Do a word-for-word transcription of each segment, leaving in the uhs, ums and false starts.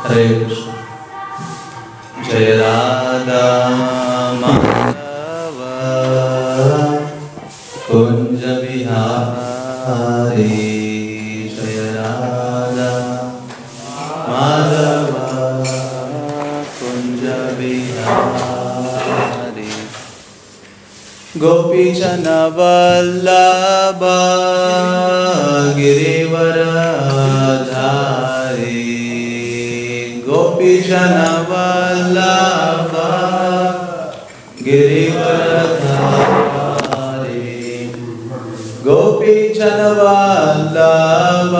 हरे कृष्ण। जय राधा माधव कुंज बिहारी, जय राधा माधव कुंज बिहारी। गोपीजन वल्लभ गिरिवरधारी, गोपीजन वल्लभ गिरिवरधारी, गोपीजन वल्लभ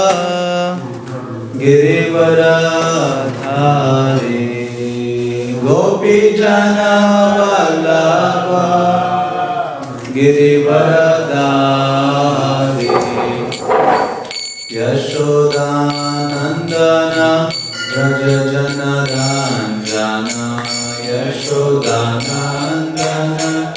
गिरिवरधारी, गोपीजन वल्लभ गिरिवरधारी। यशोदानंदन व्रज जनरंजन, यशोदानंदन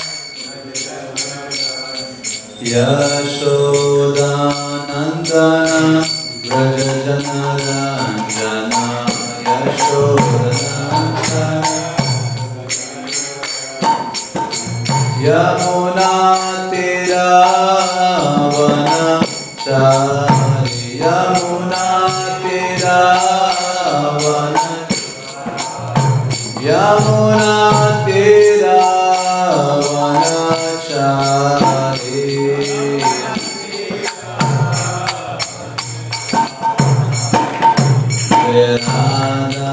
यशोदानंदन व्रज जनरंजन, यशोदानंदन। यमुना तीरावनचारी, यमुना तीरावन, यमुना तीरावनचारी। जय राधा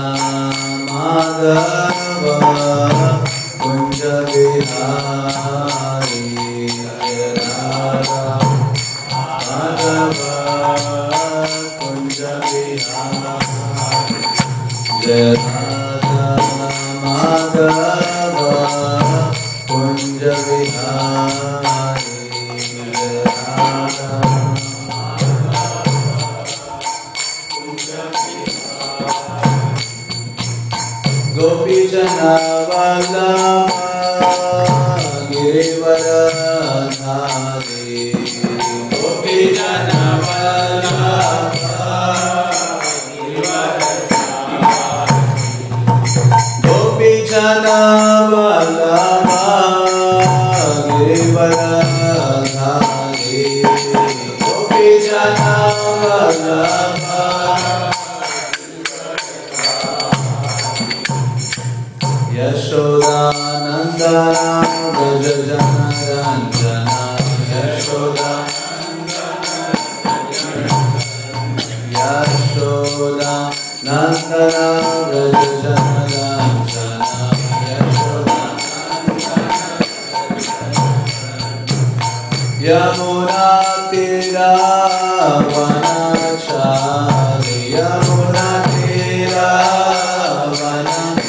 माधव कुंज बिहारी, जय राधा माधव कुंज बिहारी, जय राधा माधव कुंज बिहारी, जय राधा गोपीजन वल्लभ गिरिवरधारी, गोपीजन वल्लभ गोपीजन वल्लभ गिरिवरधारी, गोपीजन वल्लभ यशोदानंदन व्रज जनरंजन, यशोदानंदन यशोदानंदन व्रज जनरंजन, यशोदानंदन। यमुना तीरावनचारी, यमुना तीरावन,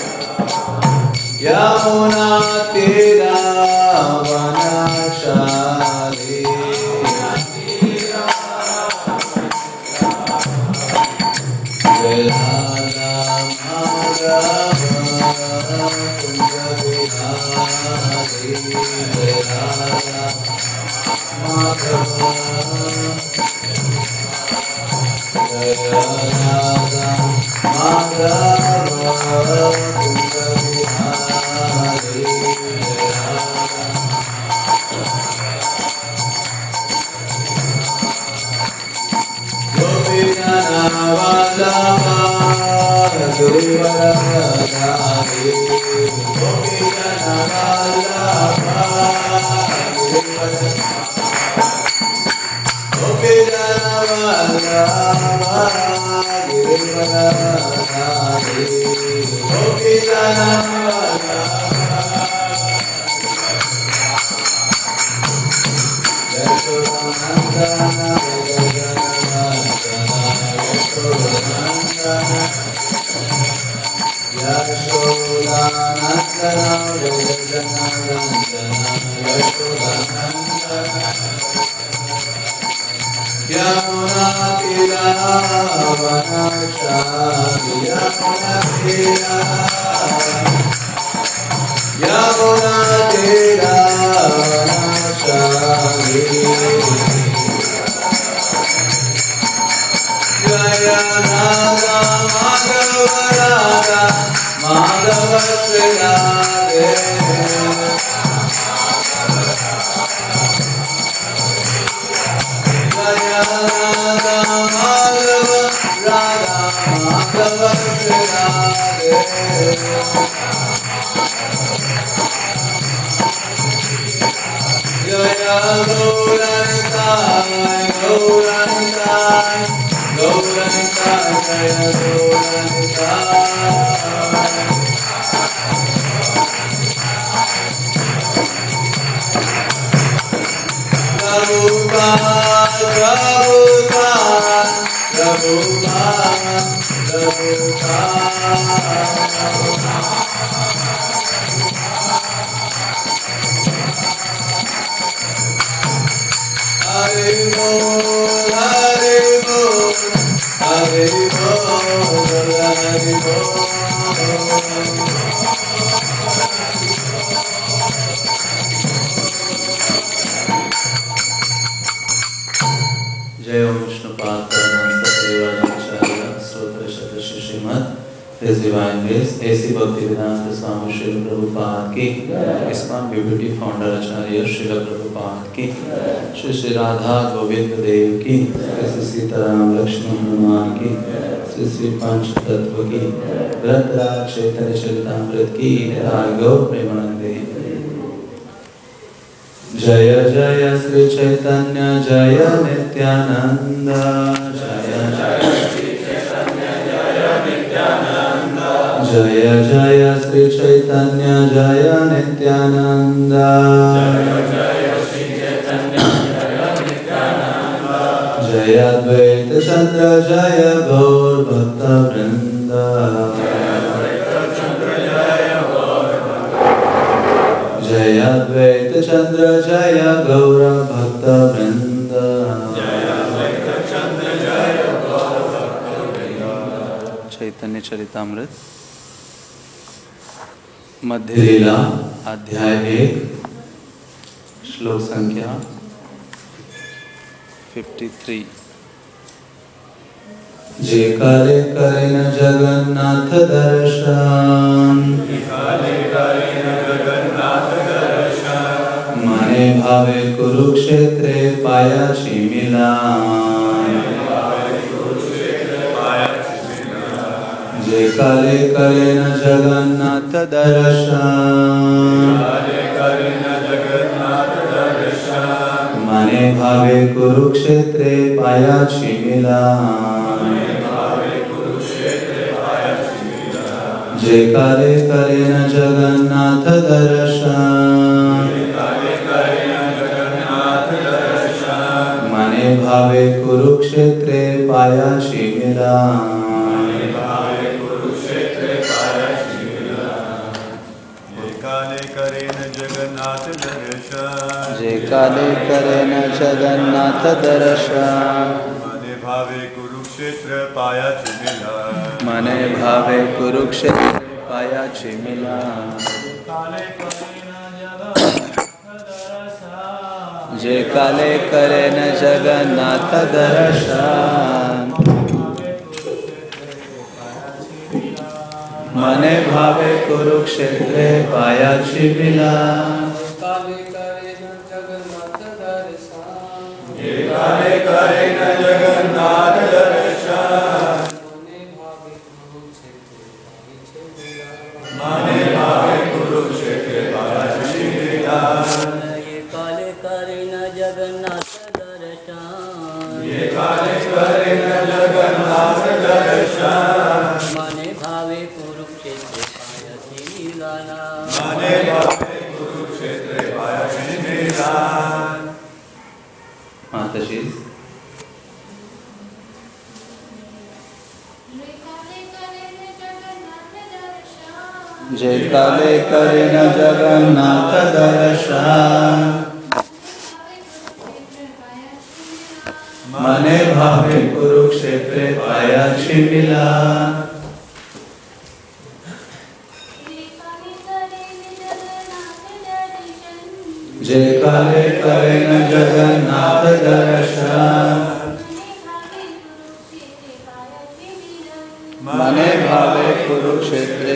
यमुना तीरावनचारी। जय राधा माधव कुंज बिहारी, जय राधा माधव, जय राधा माधव कुंज बिहारी, जय Radha. गोपीजन Vallabh Girivardhari, गोपीजन Vallabh गोपीजन Vallabh Girivardhari, गोपीजन Yamuna तीरावनचारी, Yamuna तीरावन, Yamuna तीरावनचारी। His Divine Grace, A C Bhaktivedanta Swami Srila Prabhupada ki, ISKCON Beauty Founder Acharya Srila Prabhupada ki, Shri Shri Radha Govinda Dev ki, Shri Sitaram Lakshman Hanuman ki, Shri Shri Panch Tattva ki, Vratraj Chaitanya Charitamrita ki, Nitai Gaur Premanande. Jaya Jaya Shri Chaitanya Jaya Nityananda, Jaya Jaya Jaya Jaya Sri Chaitanya Jaya Nityananda, Jaya Jaya Sri Chaitanya Jaya Nityananda, Jaya Advaita Chandra Jaya Gaur Bhakta Vrinda, Jaya Advaita Chandra Jaya Gaur Bhakta Vrinda, Jaya Advaita Chandra Jaya Gaur Bhakta Vrinda, Jaya Advaita Chandra Jaya Gaur Bhakta Vrinda. Chaitanya Charitamrita मध्य लीला अध्याय एक श्लोक संख्या तिरेपन। जे काले करे न जगन्नाथ दर्शन, मने भावे कुरुक्षेत्रे पायाची मिलान। जे काले करे न जगन्नाथ दर्शन, मने भावे कुरुक्षेत्रे पायाची मिलान। जे काले करे न जगन्नाथ दर्शन, मने भावे कुरुक्षेत्रे पायाची मिलान। जे काले करे न जगन्नाथ दर्शन, मने भावे कुरुक्षेत्र पायाची मिलान। मने भावे कुरुक्षेत्र पायाची मिलान। जे काले करे न जगन्नाथ दर्शन, मने भावे कुरुक्षेत्र पायाची मिलान। काले करे न जगन्नाथ दर्शन, मने भावे कुरुक्षेत्र पायाची मिलान। ये काले करे न जगन्नाथ दर्शन, ये काले करे न जगन्नाथ दर्शन, मने भावे कुरुक्षेत्र पायाची मिलान। मने भावे कुरुक्षेत्र पायाची मिलान। माताजी जे काले करे न जगन्नाथ दर्शन, मने भावे कुरुक्षेत्र पायाची मिलान। जे काले करे न जगन्नाथ दर्शन, मने भावे कुरुक्षेत्रे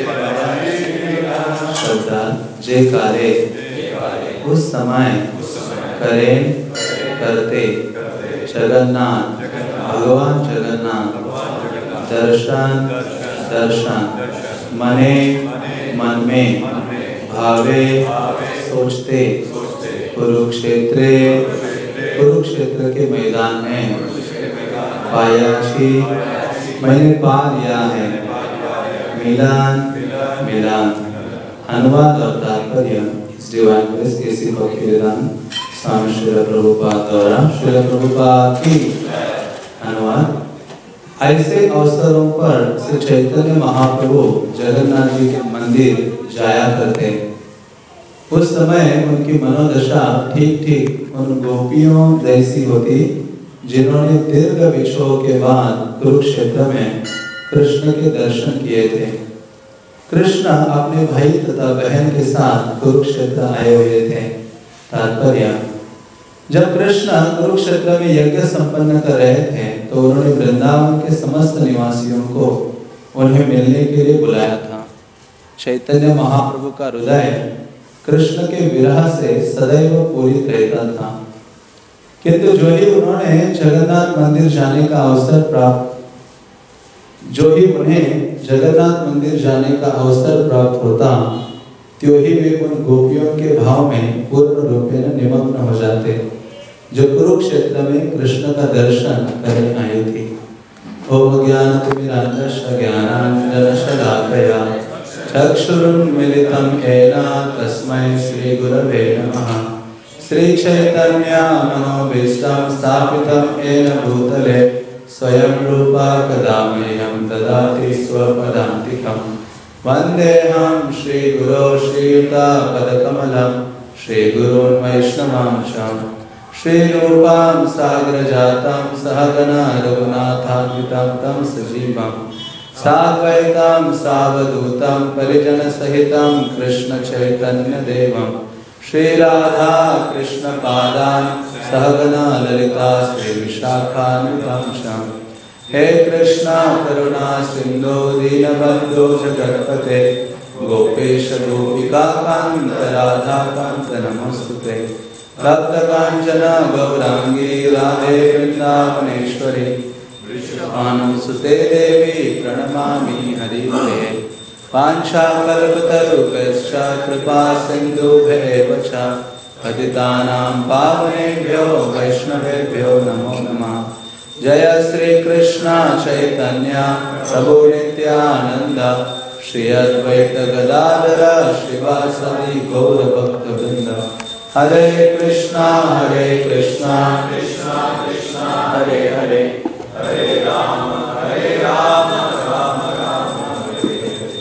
श्रद्धा जे कार्य उस समय करें करते जगन्नाथ भगवान जगन्नाथ दर्शन दर्शन मने मन में भावे सोचते कुरुक्षेत्रे कुरुक्षेत्र के मैदान में पायाशी मैंने पा लिया है मिलान मिलान। अनुवाद और तात्पर्य इस divine grace A C Bhaktivedanta Swami Srila Prabhupada द्वारा श्रील प्रभुपाद की। अनुवाद। ऐसे अवसरों पर श्री चैतन्य महाप्रभु जगन्नाथ जी के मंदिर जाया करते। उस समय उनकी मनोदशा ठीक ठीक उन गोपियों जैसी होती जिन्होंने दीर्घ विक्षोभ के बाद कुरुक्षेत्र में कृष्ण के दर्शन किए थे। कृष्ण अपने भाई तथा बहन के साथ कुरुक्षेत्र आए हुए थे। तात्पर्य। जब कृष्ण कुरुक्षेत्र में यज्ञ संपन्न कर रहे थे तो उन्होंने वृंदावन के समस्त निवासियों को उन्हें मिलने के लिए बुलाया था। चैतन्य महाप्रभु का हृदय कृष्ण के विरह से सदैव पूरित रहता था, किंतु जो ही उन्होंने जगन्नाथ मंदिर जाने का अवसर प्राप्त जो ही उन्हें जगन्नाथ मंदिर जाने का अवसर प्राप्त होता त्यों ही वे उन गोपियों के भाव में पूर्ण रूप में निमग्न हो जाते जो कुरुक्षेत्र में कृष्ण का दर्शन करने आई थी। ओम ज्ञानतिमिरान्धस्य ज्ञानाञ्जनशलाकया चक्षुरुन्मीलितं येन तस्मै श्रीगुरवे नमः। श्रीचैतन्य मनोभीष्टं स्थापितं येन भूतले स्वयं रूपा कदा मह्यं ददाति स्वपदान्तिकं। वन्देऽहं श्रीगुरो श्रीयुतापदकमलं श्रीगुरून् वैष्णवांशं श्रीरूपां साग्रजातं सहगना रघुनाथान्वितं तं सजीवं साद्वैतं सावधूतं परिजनसहितं कृष्णचैतन्यदेवं श्रीराधा कृष्णपादान् सहगना ललिता श्रीविशाखान्वितांशं। हे कृष्णा करुणा सिंधु दीनबन्धो जगत्पते गोपेश गोपिकाकान्त राधाकान्त नमोस्तुते। तप्तकाञ्चन गौरांगी राधे वृन्दावनेश्वरी वृषभानुसुते देवी प्रणमामि हरिप्रिये। वाञ्छाकल्पतरुभ्यश्च कृपा सिन्धुभ्येव च पतितानां पावनेभ्यो वैष्णवेभ्यो नमो नमः। जय श्री कृष्ण चैतन्य प्रभु नित्यानंद श्री अद्वैत गदाधर श्रीवासदि गौर भक्तवृंद। हरे कृष्णा हरे कृष्णा कृष्णा कृष्णा हरे हरे हरे राम हरे राम राम राम हरे हरे।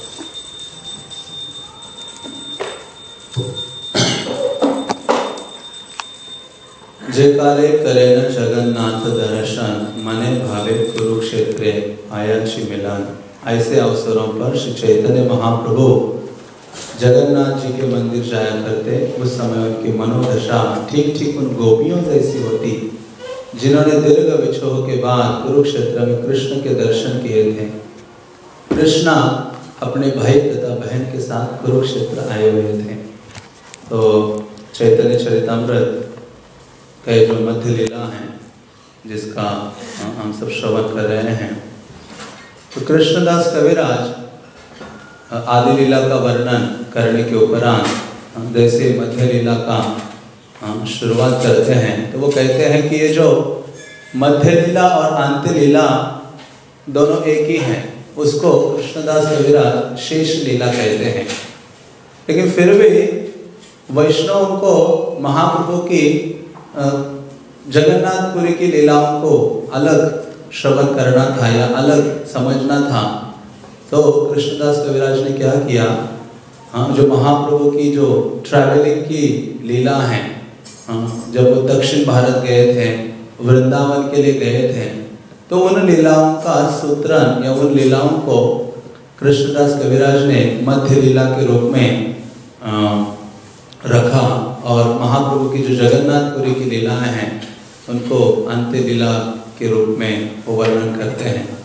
जे काले करेन जगन्नाथ दर्शन मने भावे कुरुक्षेत्रे आयाची मिलन। ऐसे अवसरों पर श्री चैतन्य महाप्रभु जगन्नाथ जी के मंदिर जाया करते। उस समय उनकी मनोदशा ठीक ठीक उन गोपियों जैसी होती जिन्होंने दीर्घ विक्षोभ के बाद कुरुक्षेत्र में कृष्ण के दर्शन किए थे। कृष्णा अपने भाई तथा बहन के साथ कुरुक्षेत्र आए हुए थे। तो चैतन्य चरितामृत का जो मध्य लीला है जिसका हम सब श्रवण कर रहे हैं, तो कृष्णदास कविराज आदि लीला का वर्णन करने के उपरांत जैसे मध्य लीला का शुरुआत करते हैं तो वो कहते हैं कि ये जो मध्य लीला और अंत्य लीला दोनों एक ही हैं, उसको कृष्णदास कविराज शेष लीला कहते हैं। लेकिन फिर भी वैष्णव को महाप्रभु की जगन्नाथपुरी की लीलाओं को अलग श्रवण करना था या अलग समझना था। तो कृष्णदास कविराज ने क्या किया, हाँ, जो महाप्रभु की जो ट्रैवलिंग की लीला है, हाँ, जब वो दक्षिण भारत गए थे, वृंदावन के लिए गए थे, तो उन लीलाओं का सूत्रण या उन लीलाओं को कृष्णदास कविराज ने मध्य लीला के रूप में आ, रखा और महाप्रभु की जो जगन्नाथपुरी की लीलाएं हैं उनको अंत्य लीला के रूप में वो वर्णन करते हैं।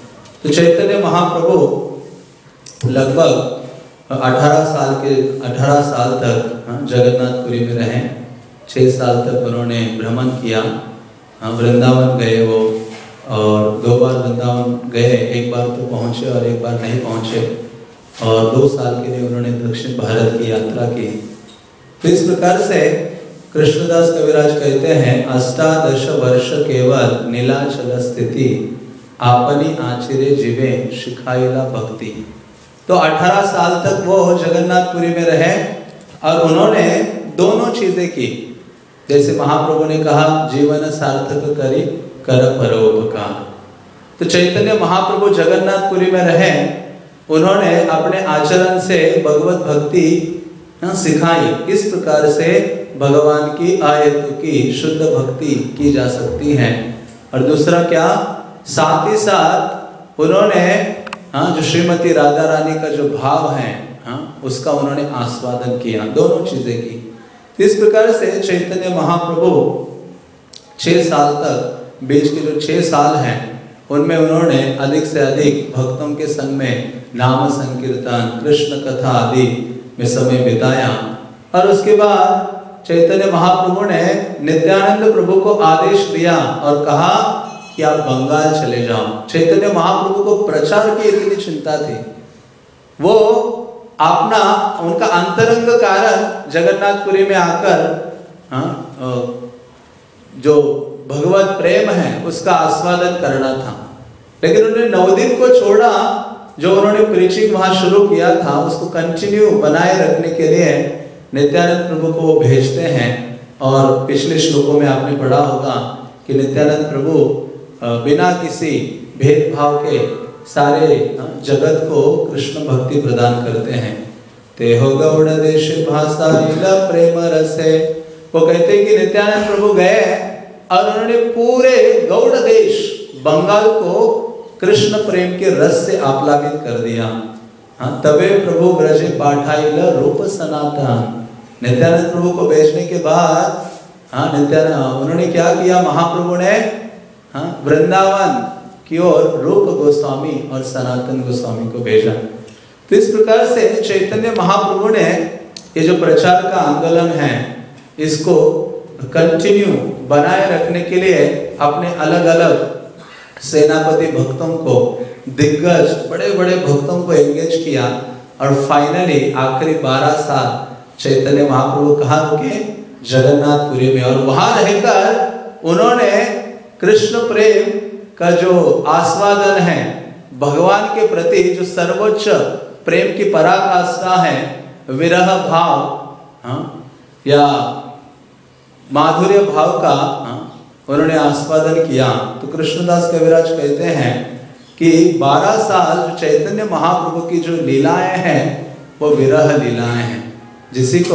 तो चैतन्य महाप्रभु लगभग अठारह साल के अठारह साल तक जगन्नाथपुरी में रहे। छः साल तक उन्होंने भ्रमण किया, वृंदावन गए वो, और दो बार वृंदावन गए, एक बार तो पहुँचे और एक बार नहीं पहुँचे, और दो साल के लिए उन्होंने दक्षिण भारत की यात्रा की। तो इस प्रकार से कृष्णदास कविराज कहते हैं, अष्टादश वर्ष केवल नीलाचल स्थिति, आपनी आचिरे जीवे शिखाइला भक्ति। तो अठारह साल तक वो जगन्नाथपुरी में रहे और उन्होंने दोनों चीजें की। जैसे महाप्रभु ने कहा, जीवन सार्थक करी कर परोपकार। तो चैतन्य महाप्रभु जगन्नाथपुरी में रहे, उन्होंने अपने आचरण से भगवत भक्ति सिखाई, किस प्रकार से भगवान की आयतु की शुद्ध भक्ति की जा सकती है। और दूसरा क्या, साथ ही साथ उन्होंने हाँ जो श्रीमती राधा रानी का जो भाव है हाँ उसका उन्होंने आस्वादन किया, दोनों चीजें की। तो इस प्रकार से चैतन्य महाप्रभु छह साल तक, बीच के जो छह साल हैं उनमें उन्होंने अधिक से अधिक भक्तों के संग में नाम संकीर्तन, कृष्ण कथा आदि में समय बिताया। और उसके बाद चैतन्य महाप्रभु ने नित्यानंद प्रभु को आदेश दिया और कहा कि आप बंगाल चले जाओ। चैतन्य महाप्रभु को प्रचार की इतनी चिंता थी, वो अपना उनका अंतरंग कारण जगन्नाथपुरी में आकर हाँ जो भगवत प्रेम है उसका आस्वादन करना था। लेकिन उन्होंने नौ दिन को छोड़ा, जो उन्होंने प्रीचिंग वहां शुरू किया था उसको कंटिन्यू बनाए रखने के लिए नित्यानंद प्रभु को वो भेजते हैं। और पिछले श्लोकों में आपने पढ़ा होगा कि नित्यानंद प्रभु बिना किसी भेदभाव के सारे जगत को कृष्ण भक्ति प्रदान करते हैं। ते हो गौड़ देश भाषा लीला प्रेम रसे। वो कहते हैं कि नित्यानंद प्रभु गए और उन्होंने पूरे गौड़ देश बंगाल को कृष्ण प्रेम के रस से आप्लावित कर दिया। हाँ, तबे प्रभु ब्रजे पाठाइल रूप सनातन। नित्यानंद प्रभु को भेजने के बाद हाँ नित्यानंद उन्होंने क्या किया, महाप्रभु ने हाँ वृंदावन की ओर रूप गोस्वामी और सनातन गोस्वामी को भेजा। तो इस प्रकार से चैतन्य महाप्रभु ने ये जो प्रचार का आंदोलन है इसको कंटिन्यू बनाए रखने के लिए अपने अलग अलग सेनापति भक्तों को, दिग्गज बड़े बड़े भक्तों को एंगेज किया। और फाइनली आखिरी बारह साल चैतन्य महाप्रभु कहाँ रुके, जगन्नाथपुरी में। और वहां रहकर उन्होंने कृष्ण प्रेम का जो आस्वादन है, भगवान के प्रति जो सर्वोच्च प्रेम की पराकाष्ठा है, विरह भाव हाँ, या माधुर्य भाव का हाँ, उन्होंने आस्वादन किया। तो कृष्णदास कविराज कहते हैं कि बारह साल जो चैतन्य महाप्रभु की जो लीलाएं हैं वो विरह लीलाएं हैं, जिसी को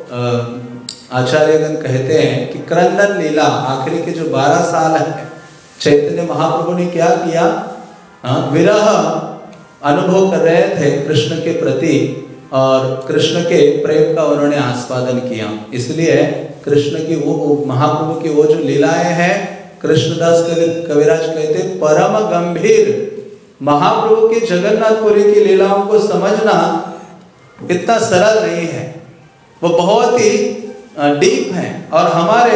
आचार्यगण कहते हैं कि क्रंदन लीला। आखिरी के जो बारह साल है चैतन्य महाप्रभु ने क्या किया, विरह अनुभव कर रहे थे कृष्ण के प्रति और कृष्ण के प्रेम का उन्होंने आस्वादन किया। इसलिए कृष्ण की वो महाप्रभु की वो जो लीलाएं हैं, कृष्णदास कविराज कहते परम गंभीर। महाप्रभु की जगन्नाथपुरी की लीलाओं को समझना इतना सरल नहीं है, वो बहुत ही डीप है और हमारे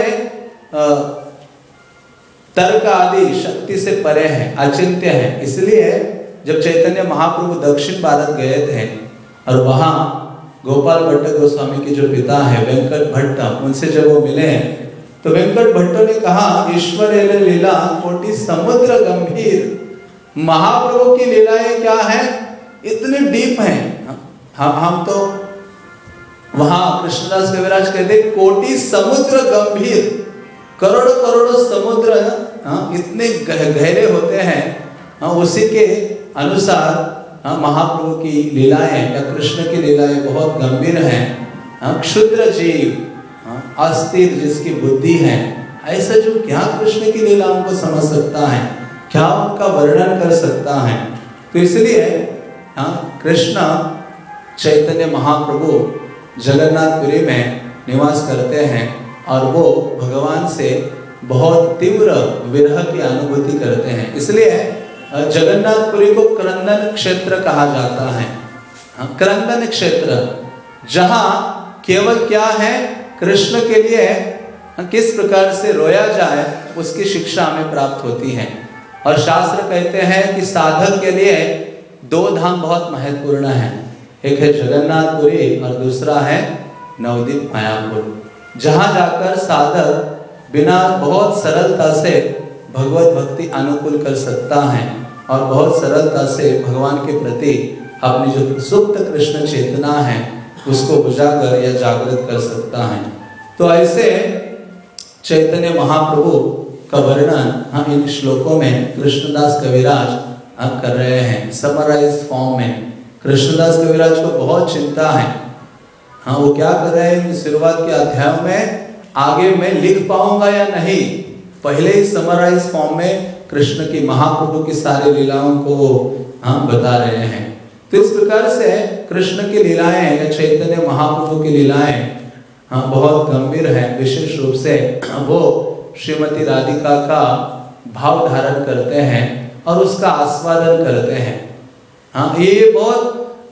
तर्क आदि शक्ति से परे है, अचिंत्य है। इसलिए जब चैतन्य महाप्रभु दक्षिण भारत गए थे और वहाँ गोपाल भट्ट गोस्वामी के जो पिता है वेंकट भट्ट, उनसे जब वो मिले तो वेंकट भट्ट ने कहा, ईश्वर लीला कोटि समुद्र गंभीर। महाप्रभु की लीलाएं क्या है, इतने डीप हैं। हम हम तो वहाँ कृष्णदास कविराज कहते कोटि समुद्र गंभीर, करोड़ों करोड़ों समुद्र हाँ, इतने गहरे होते हैं। हाँ, उसी के अनुसार हाँ, महाप्रभु की लीलाएं या कृष्ण की लीलाएं बहुत गंभीर हैं। हाँ, क्षुद्र जीव हाँ, अस्थिर जिसकी बुद्धि है, ऐसा जो क्या कृष्ण की लीलाओं को समझ सकता है, क्या उनका वर्णन कर सकता है। तो इसलिए हाँ, कृष्ण चैतन्य महाप्रभु जगन्नाथपुरी में निवास करते हैं और वो भगवान से बहुत तीव्र विरह की अनुभूति करते हैं। इसलिए जगन्नाथपुरी को क्रंदन क्षेत्र कहा जाता है। हाँ, क्रंदन क्षेत्र जहाँ केवल क्या है, कृष्ण के लिए किस प्रकार से रोया जाए उसकी शिक्षा हमें प्राप्त होती है। और शास्त्र कहते हैं कि साधक के लिए दो धाम बहुत महत्वपूर्ण है, एक है जगन्नाथपुरी और दूसरा है नवदीप मायापुर, जहाँ जाकर साधक बिना बहुत सरलता से भगवत भक्ति अनुकूल कर सकता है और बहुत सरलता से भगवान के प्रति अपनी जो सुप्त कृष्ण चेतना है उसको उजागर या जागृत कर सकता है। तो ऐसे चैतन्य महाप्रभु का वर्णन हम इन श्लोकों में कृष्णदास कविराज हम कर रहे हैं समराइज फॉर्म में। कृष्णदास कविराज को बहुत चिंता है। हाँ, वो क्या कर रहे हैं, शुरुआत के अध्यायों में आगे मैं लिख पाऊंगा या नहीं, पहले ही समराइज फॉर्म में कृष्ण की महाप्रभु की सारी लीलाओं को हम बता रहे हैं। तो इस प्रकार से कृष्ण की लीलाएं या चैतन्य महाप्रभु की लीलाएं हाँ बहुत गंभीर है। विशेष रूप से वो श्रीमती राधिका का भाव धारण करते हैं और उसका आस्वादन करते हैं। हाँ, ये बहुत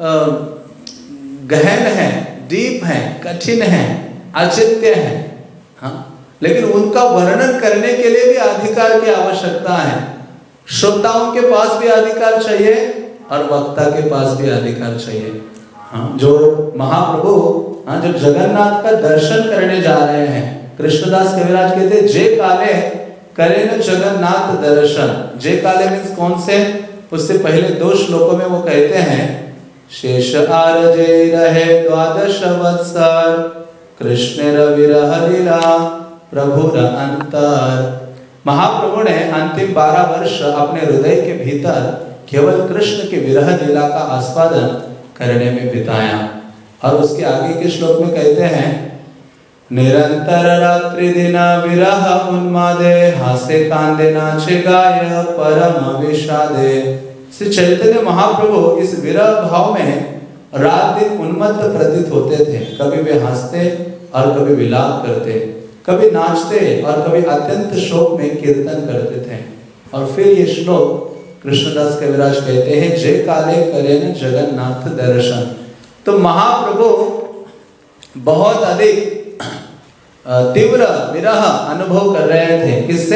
गहन है, डीप है, कठिन है, अचिंत्य है। हाँ, लेकिन उनका वर्णन करने के लिए भी अधिकार की आवश्यकता है। श्रोताओं के पास भी अधिकार चाहिए और वक्ता के पास भी अधिकार चाहिए। हाँ, जो महाप्रभु हाँ जो जगन्नाथ का दर्शन करने जा रहे हैं, कृष्णदास कविराज कहते जे काले करे न जगन्नाथ दर्शन। जे काले मीन्स कौन से, उससे पहले दो श्लोकों में वो कहते हैं शेष आरजे रहे द्वादश वत्सर कृष्ण विरह लीला प्रभुर अंतर। महाप्रभु ने अंतिम बारह वर्ष अपने हृदय के भीतर केवल कृष्ण के विरह लीला का आस्वादन करने में बिताया। और उसके आगे के श्लोक में कहते हैं निरंतर रात्रि दिन विरह उन्मादे हासे कांदे नाचे गाय परम विषादे। श्री चैतन्य महाप्रभु इस विरह भाव में रात दिन उन्मत्त प्रतीत होते थे। कभी वे हंसते और कभी विलाप करते, कभी नाचते और कभी अत्यंत शोक में कीर्तन करते थे। और फिर ये श्लोक कृष्णदास कविराज कहते हैं जय काले करे न जगन्नाथ दर्शन। तो महाप्रभु बहुत अधिक तीव्र विरह अनुभव कर रहे थे। किससे?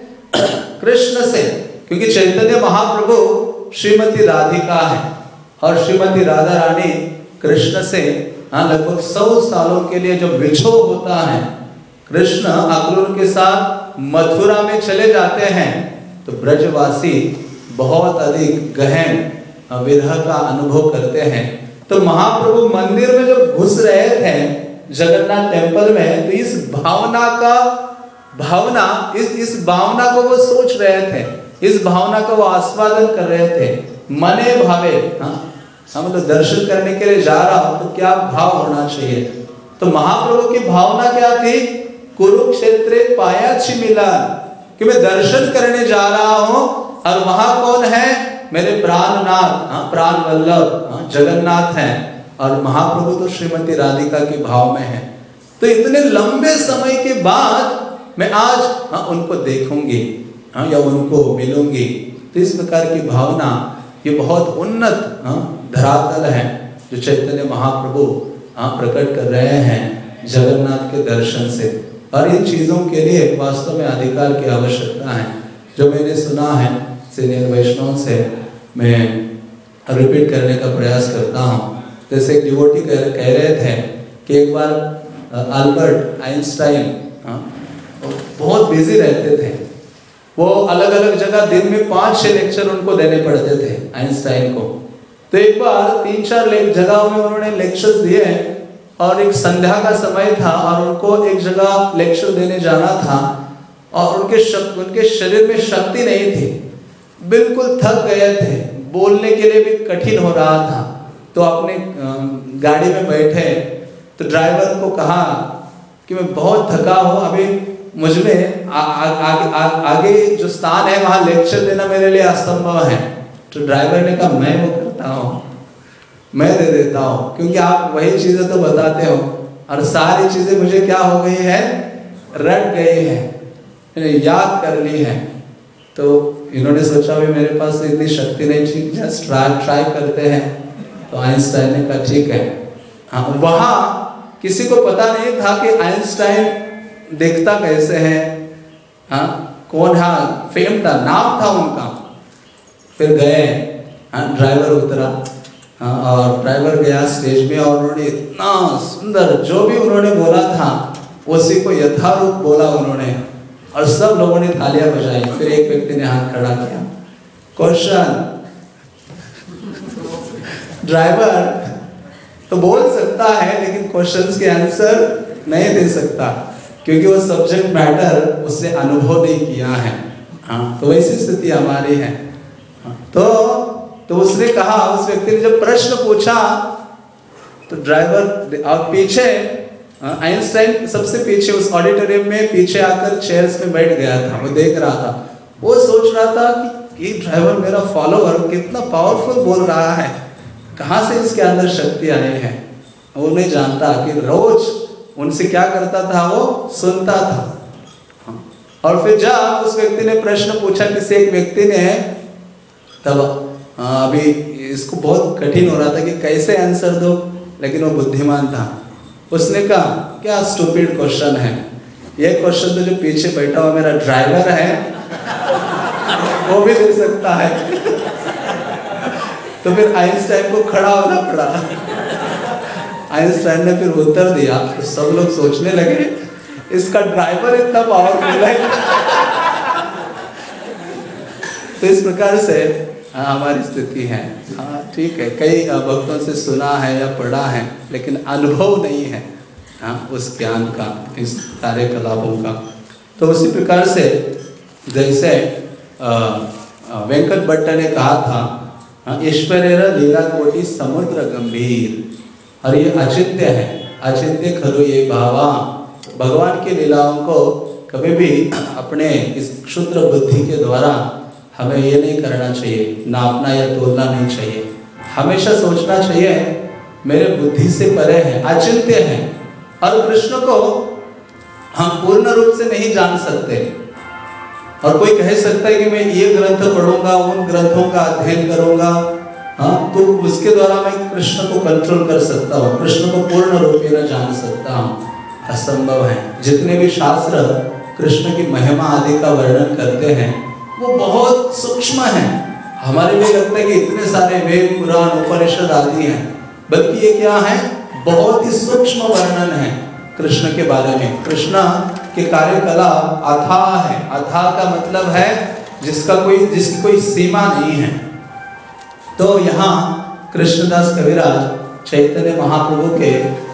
कृष्ण से। क्योंकि चैतन्य महाप्रभु श्रीमती राधिका है और श्रीमती राधा रानी कृष्ण से हाँ लगभग सौ सालों के लिए जब विछोह होता है, कृष्ण अक्रूर के साथ मथुरा में चले जाते हैं, तो ब्रजवासी बहुत अधिक गहन विरह का अनुभव करते हैं। तो महाप्रभु मंदिर में जब घुस रहे थे जगन्नाथ टेम्पल में, तो इस भावना का भावना इस इस भावना को वो सोच रहे थे, इस भावना को वो आस्वादन कर रहे थे। मने भावे, हाँ हम तो दर्शन करने के लिए जा रहा हूं तो क्या भाव होना चाहिए। तो महाप्रभु की भावना क्या थी? कुरुक्षेत्रे पाया छी मिलन, कि मैं दर्शन करने जा रहा हूं और वहां कौन है? मेरे प्राणनाथ, हाँ प्राण वल्लभ हाँ, जगन्नाथ हैं। और महाप्रभु तो श्रीमती राधिका के भाव में है। तो इतने लंबे समय के बाद मैं आज हाँ उनको देखूंगी हाँ या उनको मिलूंगी। तो इस प्रकार की भावना ये बहुत उन्नत हाँ धरातल है जो चैतन्य महाप्रभु हाँ प्रकट कर रहे हैं जगन्नाथ के दर्शन से। और इन चीजों के लिए वास्तव में अधिकार की आवश्यकता है। जो मैंने सुना है सीनियर वैष्णव से, मैं रिपीट करने का प्रयास करता हूँ। जैसे एक डिवोटी कह, कह रहे थे कि एक बार अल्बर्ट आइंस्टाइन बहुत बिजी रहते थे। वो अलग अलग जगह दिन में पांच छह लेक्चर उनको देने पड़ते थे आइंस्टाइन को। तो एक बार तीन चार जगहों में उन्होंने लेक्चर्स दिए और एक संध्या का समय था और उनको एक जगह लेक्चर देने जाना था और उनके शक, उनके शरीर में शक्ति नहीं थी, बिल्कुल थक गए थे, बोलने के लिए भी कठिन हो रहा था। तो अपने गाड़ी में बैठे तो ड्राइवर को कहा कि मैं बहुत थका हूँ, अभी मुझ में आ, आ, आ, आ, आगे जो स्थान है वहाँ लेक्चर देना मेरे लिए असंभव है। तो ड्राइवर ने कहा मैं वो करता हूँ, मैं दे देता हूँ, क्योंकि आप वही चीजें तो बताते हो और सारी चीजें मुझे क्या हो गई है, रट गई है, याद कर ली है। तो इन्होंने सोचा भी मेरे पास तो इतनी शक्ति नहीं थी, जस्ट ट्राई ट्राई करते हैं। तो आइंस्टाइन ने कहा ठीक है। हाँ, वहाँ किसी को पता नहीं था कि आइंस्टाइन देखता कैसे है, हाँ कौन, हाँ फेम था, नाम था उनका। फिर गए, हाँ ड्राइवर उतरा, हाँ और ड्राइवर गया स्टेज में और उन्होंने इतना सुंदर जो भी उन्होंने बोला था उसी को यथारूप बोला उन्होंने, और सब लोगों ने तालियां बजाई। फिर एक व्यक्ति ने हाथ खड़ा किया, क्वेश्चन। ड्राइवर तो बोल सकता है लेकिन क्वेश्चंस के आंसर नहीं दे सकता, क्योंकि वो सब्जेक्ट मैटर उसने अनुभव नहीं किया है। हाँ, तो वैसी स्थिति हमारी है। हाँ, तो तो उसने कहा, उस व्यक्ति ने जब प्रश्न पूछा तो ड्राइवर और पीछे आइंस्टाइन सबसे पीछे उस ऑडिटोरियम में पीछे आकर चेयर्स में बैठ गया था। वो देख रहा था, वो सोच रहा था कि ये ड्राइवर मेरा फॉलोअर कितना पावरफुल बोल रहा है, कहाँ से इसके अंदर शक्ति आई है। वो नहीं जानता कि रोज उनसे क्या करता था, वो सुनता था। और फिर जब उस व्यक्ति ने प्रश्न पूछा, किसी एक व्यक्ति ने, तब अभी इसको बहुत कठिन हो रहा था कि कैसे आंसर दो, लेकिन वो बुद्धिमान था। उसने कहा क्या स्टूपिड क्वेश्चन है ये क्वेश्चन, तो जो पीछे बैठा हुआ मेरा ड्राइवर है वो भी दे सकता है। तो फिर आइंस्टाइन को खड़ा होना पड़ा। आइंस्टाइन ने फिर उत्तर दिया, तो सब लोग सोचने लगे इसका ड्राइवर इतना पावरफुल है। तो इस प्रकार से हाँ, हमारी स्थिति है। हाँ ठीक है, कई भक्तों से सुना है या पढ़ा है, लेकिन अनुभव नहीं है हाँ उस ज्ञान का, इस कार्यकलापों का। तो उसी प्रकार से जैसे वेंकट भट्ट ने कहा था, ईश्वरेर लीला कोटि समुद्र गंभीर, और ये अचिंत्य है, अचिंत्य खरु ये भावा। भगवान की लीलाओं को कभी भी अपने इस क्षुद्र बुद्धि के द्वारा हमें ये नहीं करना चाहिए, नापना या तोलना नहीं चाहिए। हमेशा सोचना चाहिए मेरे बुद्धि से परे है, अचिंत्य है, और कृष्ण को हम पूर्ण रूप से नहीं जान सकते। और कोई कह सकता है कि मैं ये ग्रंथ पढ़ूंगा, उन ग्रंथों का अध्ययन करूंगा, हाँ तो उसके द्वारा मैं कृष्ण को कंट्रोल कर सकता हूँ, कृष्ण को पूर्ण रूप में जान सकता हूँ। असंभव है। जितने भी शास्त्र कृष्ण की महिमा आदि का वर्णन करते हैं वो बहुत सूक्ष्म है। हमारे लिए लगता है कि इतने सारे वेद पुराण उपनिषद आदि हैं, बल्कि ये क्या है, बहुत ही सूक्ष्म वर्णन है कृष्ण के बारे में। कृष्ण के कार्यकलाप अथाह है। अथाह का मतलब है जिसका कोई जिसकी कोई सीमा नहीं है। तो यहाँ कृष्णदास कविराज चैतन्य महाप्रभु के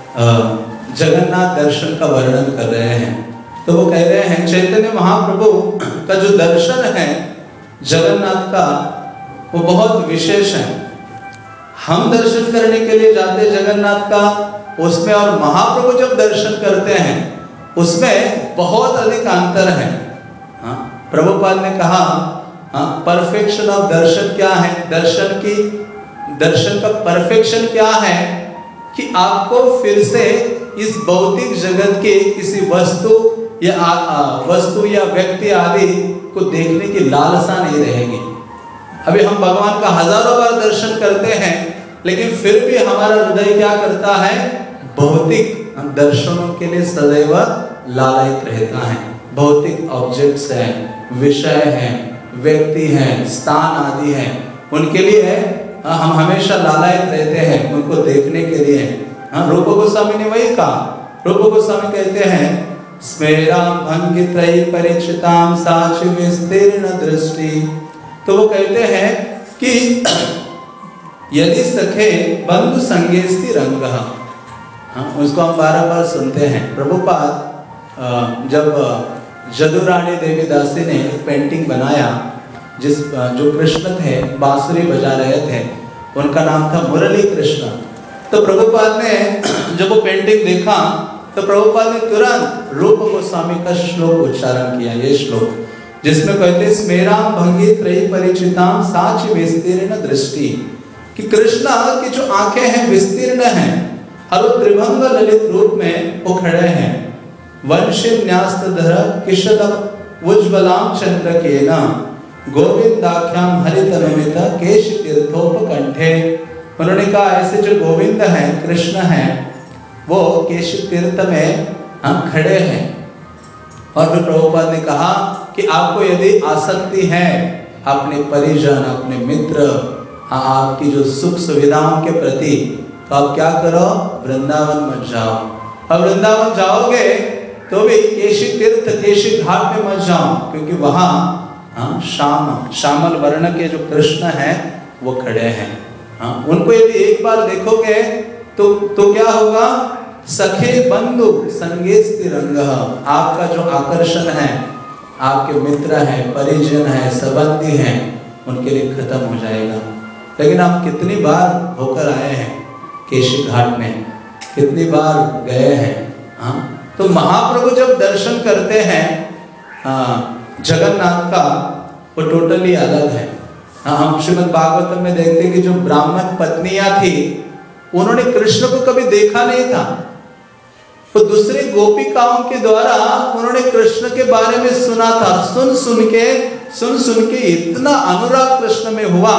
जगन्नाथ दर्शन का वर्णन कर रहे हैं। तो वो कह रहे हैं चैतन्य महाप्रभु का जो दर्शन है जगन्नाथ का, वो बहुत विशेष है। हम दर्शन करने के लिए जाते हैं जगन्नाथ का, उसमें और महाप्रभु जब दर्शन करते हैं उसमें बहुत अधिक अंतर है। हाँ, प्रभुपाद ने कहा हाँ, परफेक्शन ऑफ दर्शन क्या है, दर्शन की दर्शन का परफेक्शन क्या है कि आपको फिर से इस भौतिक जगत के किसी वस्तु या आ, आ, वस्तु या व्यक्ति आदि को देखने की लालसा नहीं रहेगी। अभी हम भगवान का हजारों बार दर्शन करते हैं, लेकिन फिर भी हमारा हृदय क्या करता है, भौतिक दर्शनों के लिए सदैव लालयित रहता है। भौतिक ऑब्जेक्ट्स हैं, विषय हैं, व्यक्ति हैं, स्थान आदि हैं, उनके लिए हम हमेशा लालयित रहते हैं, उनको देखने के लिए। हाँ, रूप गोस्वामी ने वही कहा। रूप गोस्वामी कहते हैं स्मेराम भंगित्रयी परिचिताम साचि विस्तीर्ण दृष्टि। तो वो कहते हैं कि यदि सखे बंधु संगेस्ति रंग, हाँ उसको हम बार बार सुनते हैं। प्रभुपाद जब जदुरानी देवी दासी ने एक पेंटिंग बनाया, जिस जो कृष्ण थे बांसुरी बजा रहे थे, उनका नाम था मुरली कृष्ण। तो प्रभुपाद ने जब वो पेंटिंग देखा तो प्रभुपाद ने तुरंत रूप गोस्वामी का श्लोक उच्चारण किया, ये श्लोक जिसमें कहते स्मेराम भंगी त्रयी परिचिताम साचि विस्तीर्ण दृष्टि, कि कृष्ण की जो आंखें हैं विस्तीर्ण हैं और वो त्रिभंग ललित रूप में वो खड़े हैं। वंशी न्यास्त धर किशद उज्ज्वलाम चंद्र के ना, गोविंदाख्याम हरितनुमित केश तीर्थोपकंठे। उन्होंने कहा ऐसे जो गोविंद हैं, कृष्ण हैं, वो केश तीर्थ में हम खड़े हैं। और फिर प्रभुपाद ने कहा कि आपको यदि आसक्ति है अपने परिजन, अपने मित्र, आपकी जो सुख सुविधाओं के प्रति, तो आप क्या करो, वृंदावन मत जाओ। अब वृंदावन जाओगे तो भी केशी तीर्थ, केशी घाट पे मत जाओ, क्योंकि वहाँ हाँ श्याम श्यामल वर्ण के जो कृष्ण हैं वो खड़े हैं। हाँ, उनको यदि एक बार देखोगे तो तो क्या होगा, सखे बंधु संगे स्थिरंग, आपका जो आकर्षण है, आपके मित्र हैं, परिजन हैं, संबंधी हैं, उनके लिए खत्म हो जाएगा। लेकिन आप कितनी बार होकर आए हैं केशी घाट में, कितनी बार गए हैं। हाँ, तो महाप्रभु जब दर्शन करते हैं हाँ, जगन्नाथ का, वो टोटली अलग है। हाँ, हम श्रीमद् भागवतम में देखते हैं कि जो ब्राह्मण पत्नियां थी, उन्होंने कृष्ण को कभी देखा नहीं था। तो दूसरे गोपिकाओं के द्वारा उन्होंने कृष्ण के बारे में सुना था। सुन सुन के सुन सुन के इतना अनुराग कृष्ण में हुआ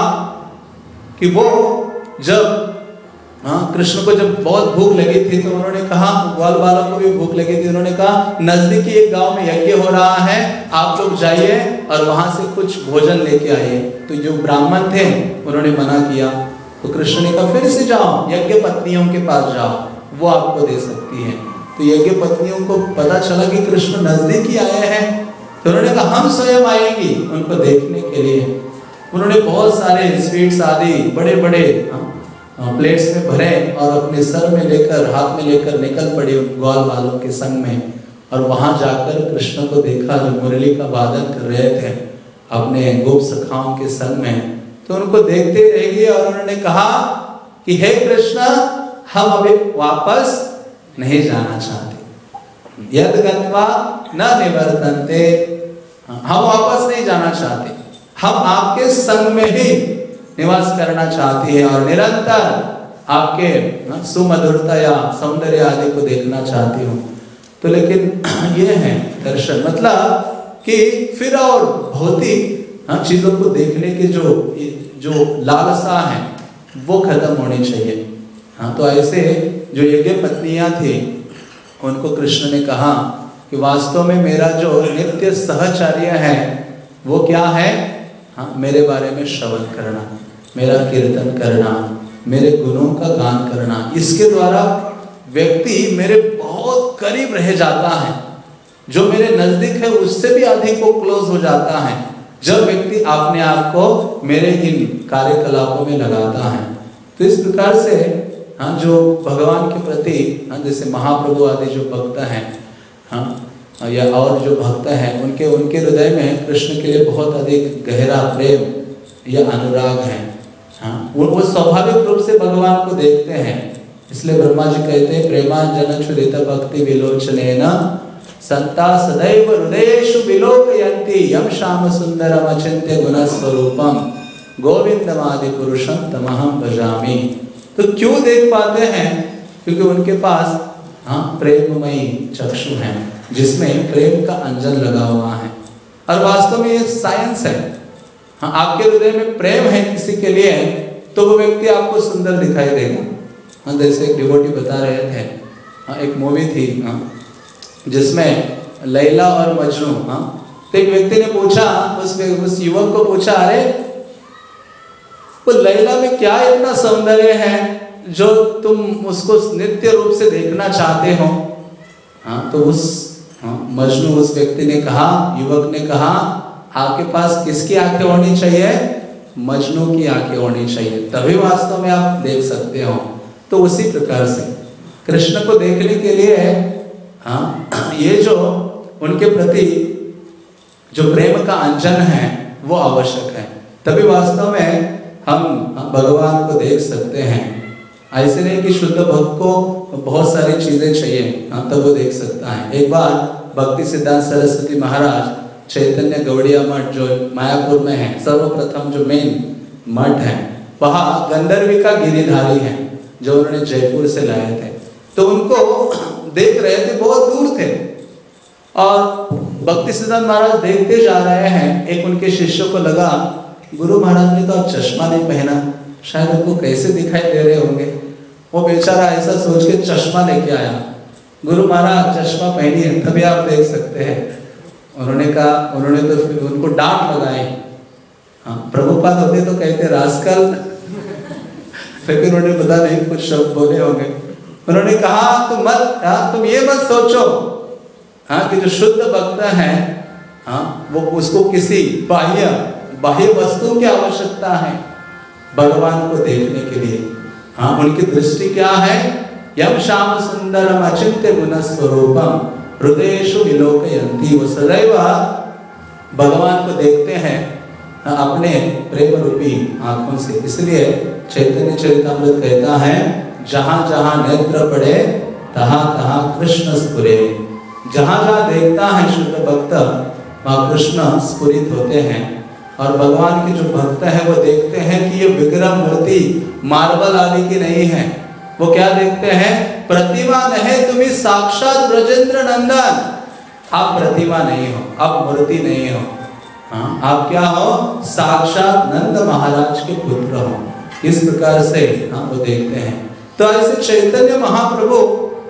कि वो जब हाँ कृष्ण को जब बहुत भूख लगी थी तो उन्होंने कहा, ग्वाल वालों को भी भूख लगी थी, उन्होंने कहा नजदीकी एक गांव में यज्ञ हो रहा है, आप लोग जाइए और वहां से कुछ भोजन लेके आइए। तो जो ब्राह्मण थे उन्होंने मना किया, तो कृष्ण ने कहा फिर से जाओ, यज्ञ पत्नियों के पास जाओ, वो आपको दे सकती है। तो यज्ञ पत्नियों को पता चला कि कृष्ण नजदीक ही आए हैं, तो उन्होंने कहा हम स्वयं आएंगी उनको देखने के लिए। उन्होंने बहुत सारे स्वीट्स आदि बड़े बड़े प्लेट्स में भरे और अपने सर में लेकर, हाथ में लेकर निकल पड़े ग्वाल वालों के संग में। और वहां जाकर कृष्ण को देखा जो मुरली का वादन कर रहे थे अपने गोप सखाओं के संग में, तो उनको देखते रह गए और उन्होंने कहा कि हे कृष्ण, हम अभी वापस नहीं जाना चाहते, यद गत्वा न निवर्तन्ते, हम वापस नहीं जाना चाहते, हम आपके संग में ही निवास करना चाहते हैं और निरंतर आपके सुमधुरता या सौंदर्य आदि को देखना चाहती हूँ। तो लेकिन ये है दर्शन, मतलब कि फिर और भौतिक चीजों को देखने की जो जो लालसा है वो खत्म होनी चाहिए। हाँ, तो ऐसे जो यज्ञ पत्नियां थी उनको कृष्ण ने कहा कि वास्तव में मेरा जो नित्य सहचर्य है वो क्या है, हाँ, मेरे बारे में श्रवण करना, मेरा कीर्तन करना, मेरे गुणों का गान करना। इसके द्वारा व्यक्ति मेरे बहुत करीब रह जाता है, जो मेरे नजदीक है उससे भी अधिक वो क्लोज हो जाता है जब व्यक्ति अपने आप को मेरे इन कार्यकलापों में लगाता है। तो इस प्रकार से हाँ, जो भगवान के प्रति हाँ, जैसे महाप्रभु आदि जो भक्त हैं हाँ, या और जो भक्त हैं उनके उनके हृदय में कृष्ण के लिए बहुत अधिक गहरा प्रेम या अनुराग है। हाँ, वो, वो स्वाभाविक रूप से भगवान को देखते हैं। इसलिए ब्रह्मा जी कहते हैं प्रेमांजन छुरित भक्ति विलोचनेन संता सदैव हृदयेषु विलोकयन्ति यम श्याम सुंदरम अचिन्त्य गुणस्वरूपम गोविंदमादि पुरुषम तमहं भजामि। तो क्यों देख पाते हैं, क्योंकि उनके पास हाँ प्रेममयी चक्षु हैं जिसमें प्रेम का अंजन लगा हुआ है। और वास्तव में ये साइंस है। हाँ, आपके हृदय में प्रेम है किसी के लिए तो वो व्यक्ति आपको सुंदर दिखाई देगा। हाँ, जैसे एक डिवोटी बता रहे थे, हाँ, एक मूवी थी हाँ, जिसमें लैला और मजनू। हाँ, तो एक व्यक्ति ने पूछा, उस उस युवक को पूछा, अरे वो लैला में क्या इतना सौंदर्य है जो तुम उसको नित्य रूप से देखना चाहते हो। हाँ, तो उस हाँ, मजनू उस व्यक्ति ने कहा, युवक ने कहा, आपके पास किसकी आंखें होनी चाहिए, मजनू की आंखें होनी चाहिए, तभी वास्तव में आप देख सकते हो। तो उसी प्रकार से कृष्ण को देखने के लिए हाँ, ये जो उनके प्रति जो प्रेम का अंजन है वो आवश्यक है, तभी वास्तव में हम भगवान को देख सकते हैं। ऐसे नहीं कि शुद्ध भक्त को बहुत सारी चीजें चाहिए हाँ, तब वो देख सकता है। एक बार भक्ति सिद्धांत सरस्वती महाराज चैतन्य गौड़िया मठ जो मायापुर में है, सर्वप्रथम जो मेन मठ है, वहाँ गंधर्विका गिरिधारी है जो उन्होंने जयपुर से लाए थे। तो उनको देख रहे थे, बहुत दूर थे और भक्ति सिद्धांत महाराज देखते जा रहे हैं, एक उनके शिष्यों को लगा गुरु महाराज ने तो अब चश्मा नहीं पहना, शायद उनको कैसे दिखाई दे रहे होंगे। वो बेचारा ऐसा सोच के चश्मा लेके आया। गुरु महाराज चश्मा पहनी है तभी आप देख सकते हैं। उन्होंने कहा, उन्होंने तो फिर उनको डांट लगाई। हाँ, प्रभुपाद होते तो कहते रास्कल, लेकिन उन्होंने पता नहीं कुछ शब्द बोले होंगे। उन्होंने कहा तुम मत, हाँ, तुम ये मत सोचो हाँ कि जो शुद्ध भक्त है हाँ वो उसको किसी बाह्य बाह्य वस्तु की आवश्यकता है भगवान को देखने के लिए। हाँ, उनकी दृष्टि क्या है? यम श्याम सुंदरम अचिंत्य गुण स्वरूपम हृदयेषु विलोकयन्ति। वो सदैव भगवान को देखते हैं अपने प्रेम रूपी आंखों से। इसलिए चैतन्य चरितामृत कहता है जहां जहां नेत्र पड़े तहां तहां कृष्ण स्फुरे। जहां जहां देखता है शुद्ध भक्त वहां कृष्ण स्फुरित होते हैं। और भगवान के जो भक्त है वो देखते हैं कि ये विग्रह मूर्ति मार्बल आदि की नहीं है। वो क्या देखते हैं? प्रतिमा नहीं, तुम्हें साक्षात ब्रजेंद्र नंदन। आप प्रतिमा नहीं हो, आप मूर्ति नहीं हो, हाँ, आप क्या हो? साक्षात नंद महाराज के पुत्र हो। इस प्रकार से हाँ वो देखते हैं। तो ऐसे चैतन्य महाप्रभु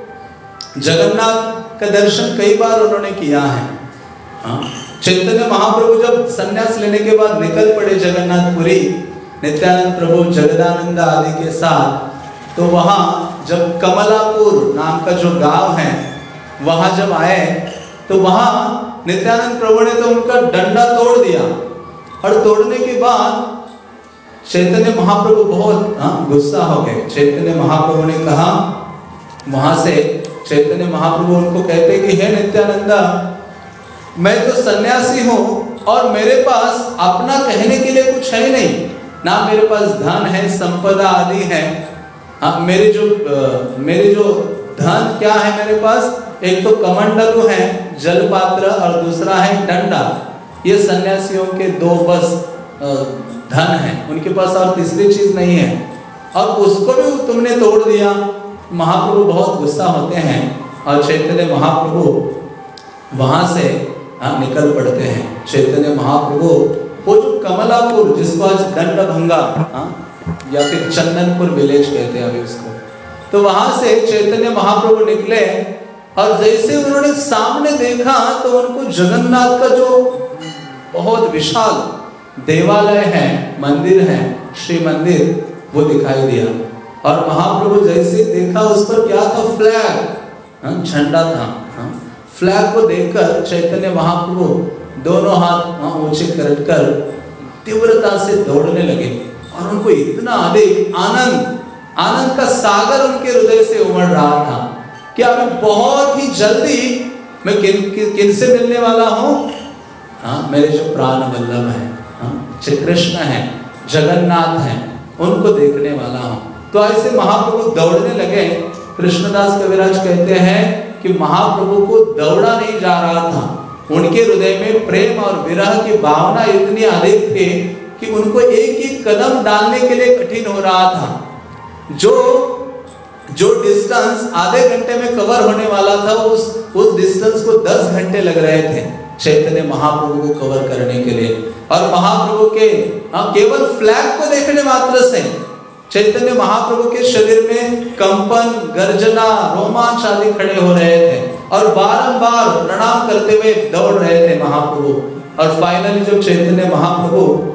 जगन्नाथ का दर्शन कई बार उन्होंने किया है। हाँ, चैतन्य महाप्रभु जब संन्यास लेने के बाद निकल पड़े जगन्नाथपुरी नित्यानंद प्रभु जगदानंद आदि के साथ, तो वहाँ जब कमलापुर नाम का जो गांव है वहाँ जब आए तो वहाँ नित्यानंद प्रभु ने तो उनका डंडा तोड़ दिया। और तोड़ने के बाद चैतन्य महाप्रभु बहुत हाँ गुस्सा हो गए। चैतन्य महाप्रभु ने कहा, वहां से चैतन्य महाप्रभु उनको कहते कि हे नित्यानंदा, मैं तो सन्यासी हूँ और मेरे पास अपना कहने के लिए कुछ है नहीं, ना मेरे पास धन है, संपदा आदि है। हाँ, मेरे जो आ, मेरे जो धन क्या है मेरे पास? एक तो कमंडलू है जल पात्र और दूसरा है डंडा। ये सन्यासियों के दो बस धन है, उनके पास और तीसरी चीज नहीं है। और उसको भी तुमने तोड़ दिया। महाप्रभु बहुत गुस्सा होते हैं और चैतन्य महाप्रभु वहां से हाँ निकल पड़ते हैं। चैतन्य महाप्रभु वो जो कमलापुर जिसको आज दंडभंगा हाँ या फिर चंदनपुर विलेज कहते हैं अभी उसको, तो वहां से चैतन्य महाप्रभु निकले और जैसे उन्होंने सामने देखा तो उनको जगन्नाथ का जो बहुत विशाल देवालय है, मंदिर है, श्री मंदिर, वो दिखाई दिया। और महाप्रभु जैसे देखा उस पर क्या था? फ्लैग, झंडा था। हाँ, फ्लैग को देखकर चैतन्य महाप्रभु दोनों हाथ ऊंचे कर तीव्रता से दौड़ने लगे। और उनको इतना अधिक आनंद आनंद का सागर उनके हृदय से उमड़ रहा था कि अभी बहुत ही जल्दी मैं किन किन, किन से मिलने वाला हूँ? हाँ, मेरे जो प्राण वल्लभ है, हाँ, श्री कृष्ण है, जगन्नाथ है, उनको देखने वाला हूँ। तो ऐसे महाप्रभु दौड़ने लगे। कृष्णदास कविराज कहते हैं कि महाप्रभु को दौड़ा नहीं जा रहा था, उनके हृदय में प्रेम और विरह की भावना इतनी अधिक थी कि उनको एक एक कदम डालने के लिए कठिन हो रहा था। जो जो डिस्टेंस आधे घंटे में कवर होने वाला था, उस उस डिस्टेंस को दस घंटे लग रहे थे चैतन्य महाप्रभु को कवर करने के लिए। और महाप्रभु के केवल फ्लैग को देखने मात्र से चैतन्य महाप्रभु के शरीर में कंपन, गर्जना, रोमांच आदि खड़े हो रहे थे और बारंबार प्रणाम करते हुए दौड़ रहे थे महाप्रभु। और फाइनली जब चैतन्य महाप्रभु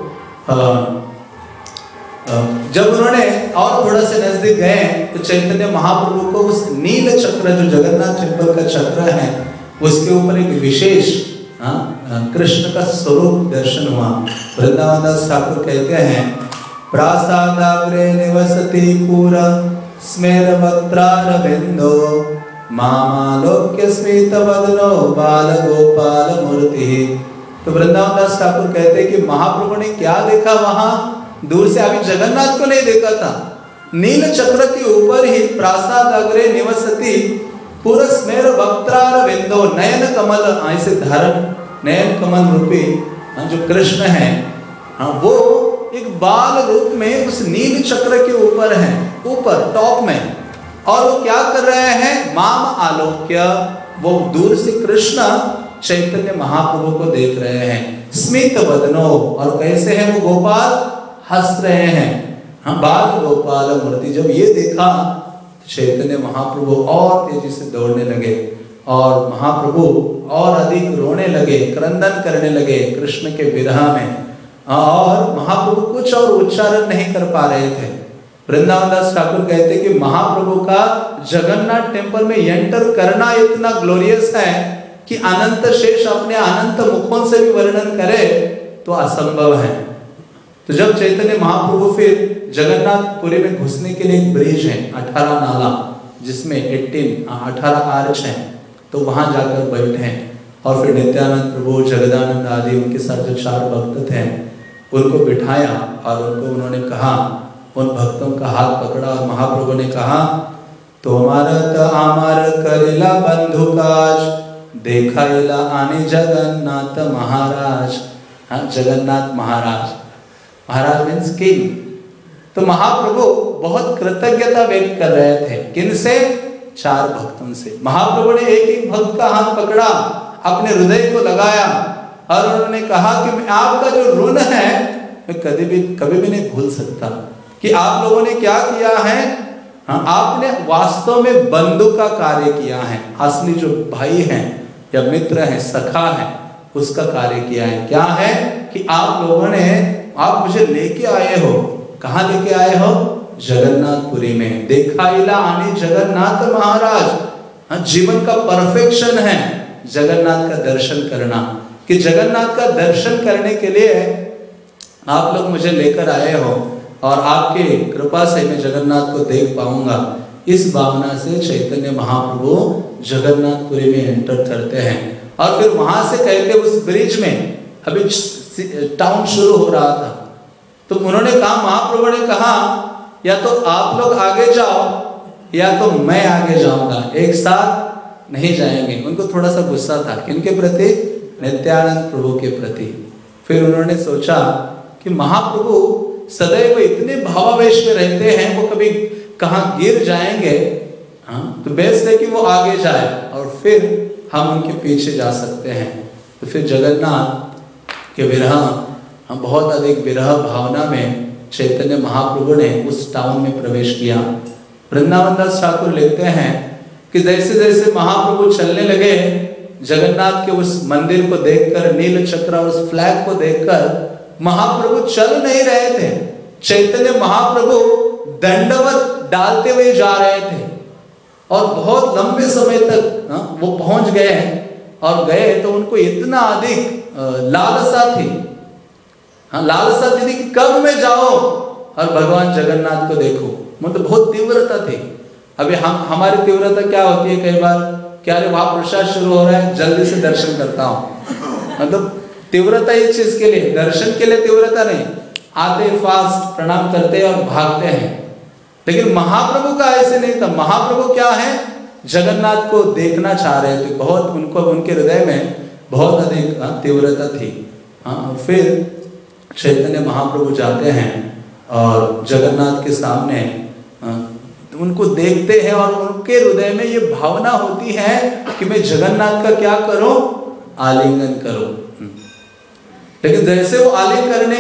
जब उन्होंने और थोड़ा से नजदीक गए तो चैतन्य महाप्रभु को उस नील चक्र जो जगन्नाथ टेम्पल का चक्र है उसके ऊपर एक विशेष कृष्ण का स्वरूप दर्शन हुआ। वृंदावन दास ठाकुर कहते हैं, प्रासादाग्रे निवसति पूरा स्मेर वक्त्रारविंदो मामालोक्य स्मित वदनो बाल गोपाल मूर्ति। तो वृंदावन दास ठाकुर कहते हैं कि महाप्रभु ने क्या देखा वहां? दूर से अभी जगन्नाथ को नहीं देखा था, नील चक्र के ऊपर ही प्रासादाग्रे निवसति पूरा स्मेर वक्त्रारविंदो, नयन कमल ऐसे धारण, नयन कमल रूपी जो कृष्ण है हाँ वो एक बाल रूप में उस नील चक्र के ऊपर है, ऊपर टॉप में। और वो क्या कर रहे हैं? माम आलोक्य, वो दूर से कृष्ण चैतन्य महाप्रभु को देख रहे हैं, स्मित वदनो, और कैसे हैं वो गोपाल, हंस रहे हैं। हाँ, बाल गोपाल मूर्ति। जब ये देखा चैतन्य महाप्रभु और तेजी से दौड़ने लगे और महाप्रभु और अधिक रोने लगे, क्रंदन करने लगे कृष्ण के विरह में, और महाप्रभु कुछ और उच्चारण नहीं कर पा रहे थे। वृंदावन दास ठाकुर कहते कि महाप्रभु का जगन्नाथ टेम्पल में एंटर करना इतना ग्लोरियस है कि अनंत शेष अपने अनंत मुखों से भी वर्णन करे तो असंभव है। तो जब चैतन्य महाप्रभु फिर जगन्नाथपुरी में घुसने के लिए एक ब्रिज है, अठारह नाला, जिसमें अठारह अठारह आर्च हैं, तो वहां जाकर बैठे हैं, और फिर नित्यानंद प्रभु, जगदानंद आदि उनके साथ जो चार भक्त थे उनको बिठाया और उनको उन्होंने कहा, उन भक्तों का हाथ पकड़ा और महाप्रभु ने कहा, तो हमारा तो आमार करेला बंधु काज, देखाइला आने जगन्नाथ महाराज। हाँ, जगन्नाथ महाराज, महाराज मीन्स किंग। तो महाप्रभु बहुत कृतज्ञता व्यक्त कर रहे थे, किनसे, चार भक्तों से। महाप्रभु ने एक एक भक्त का हाथ पकड़ा, अपने हृदय को लगाया और उन्होंने कहा कि मैं आपका जो ऋण है मैं कभी भी कभी भी नहीं भूल सकता, कि आप लोगों ने क्या किया है। हाँ, आपने वास्तव में बंधु का कार्य किया है, असली जो भाई हैं या मित्र हैं, सखा है, उसका कार्य किया है। क्या है कि आप लोगों ने, आप मुझे लेके आए हो, कहाँ लेके आए हो, जगन्नाथपुरी में। देखाइला आने जगन्नाथ महाराज। हाँ, जीवन का परफेक्शन है जगन्नाथ का दर्शन करना, कि जगन्नाथ का दर्शन करने के लिए आप लोग मुझे लेकर आए हो और आपके कृपा से मैं जगन्नाथ को देख पाऊंगा। इस भावना से चैतन्य महाप्रभु जगन्नाथपुरी में एंटर करते हैं और फिर वहां से कहते उस ब्रिज में, अभी टाउन शुरू हो रहा था, तो उन्होंने कहा, महाप्रभु ने कहा, या तो आप लोग आगे जाओ या तो मैं आगे जाऊंगा, एक साथ नहीं जाएंगे। उनको थोड़ा सा गुस्सा था, किनके प्रति, नित्यानंद प्रभु के प्रति। फिर उन्होंने सोचा कि महाप्रभु सदैव इतने भावावेश में रहते हैं, वो कभी कहाँ गिर जाएंगे, हाँ, तो बेस्ट है कि वो आगे जाए और फिर हम उनके पीछे जा सकते हैं। तो फिर जगन्नाथ के विरह, हम बहुत अधिक विरह भावना में चैतन्य महाप्रभु ने उस टाउन में प्रवेश किया। वृंदावन दास ठाकुर लिखते हैं कि जैसे जैसे महाप्रभु चलने लगे, जगन्नाथ के उस मंदिर को देखकर, नील चक्र उस फ्लैग को देखकर महाप्रभु चल नहीं रहे थे। चैतन्य महाप्रभु दंडवत डालते हुए जा रहे थे और बहुत लंबे समय तक हा? वो पहुंच गए और गए तो उनको इतना अधिक लालसा थी, हाँ, लालसा थी कि कब मैं जाऊं और भगवान जगन्नाथ को देखूं। मतलब बहुत तीव्रता थी। अभी हम हमारी तीव्रता क्या होती है कई बार, क्या रे वहां प्रसाद शुरू हो रहा है, जल्दी से दर्शन करता हूं। मतलब तीव्रता इस चीज के लिए, दर्शन के लिए तीव्रता नहीं, आते फास्ट प्रणाम करते और भागते हैं। लेकिन महाप्रभु का ऐसे नहीं था। महाप्रभु क्या है, जगन्नाथ को देखना चाह रहे थे, बहुत उनको, उनके हृदय में बहुत अधिक तीव्रता थी। हाँ, फिर चैतन्य महाप्रभु जाते हैं और जगन्नाथ के सामने उनको देखते हैं और उनके हृदय में ये भावना होती है कि मैं जगन्नाथ का क्या करूं, आलिंगन करूं। लेकिन जैसे वो आलिंगन करने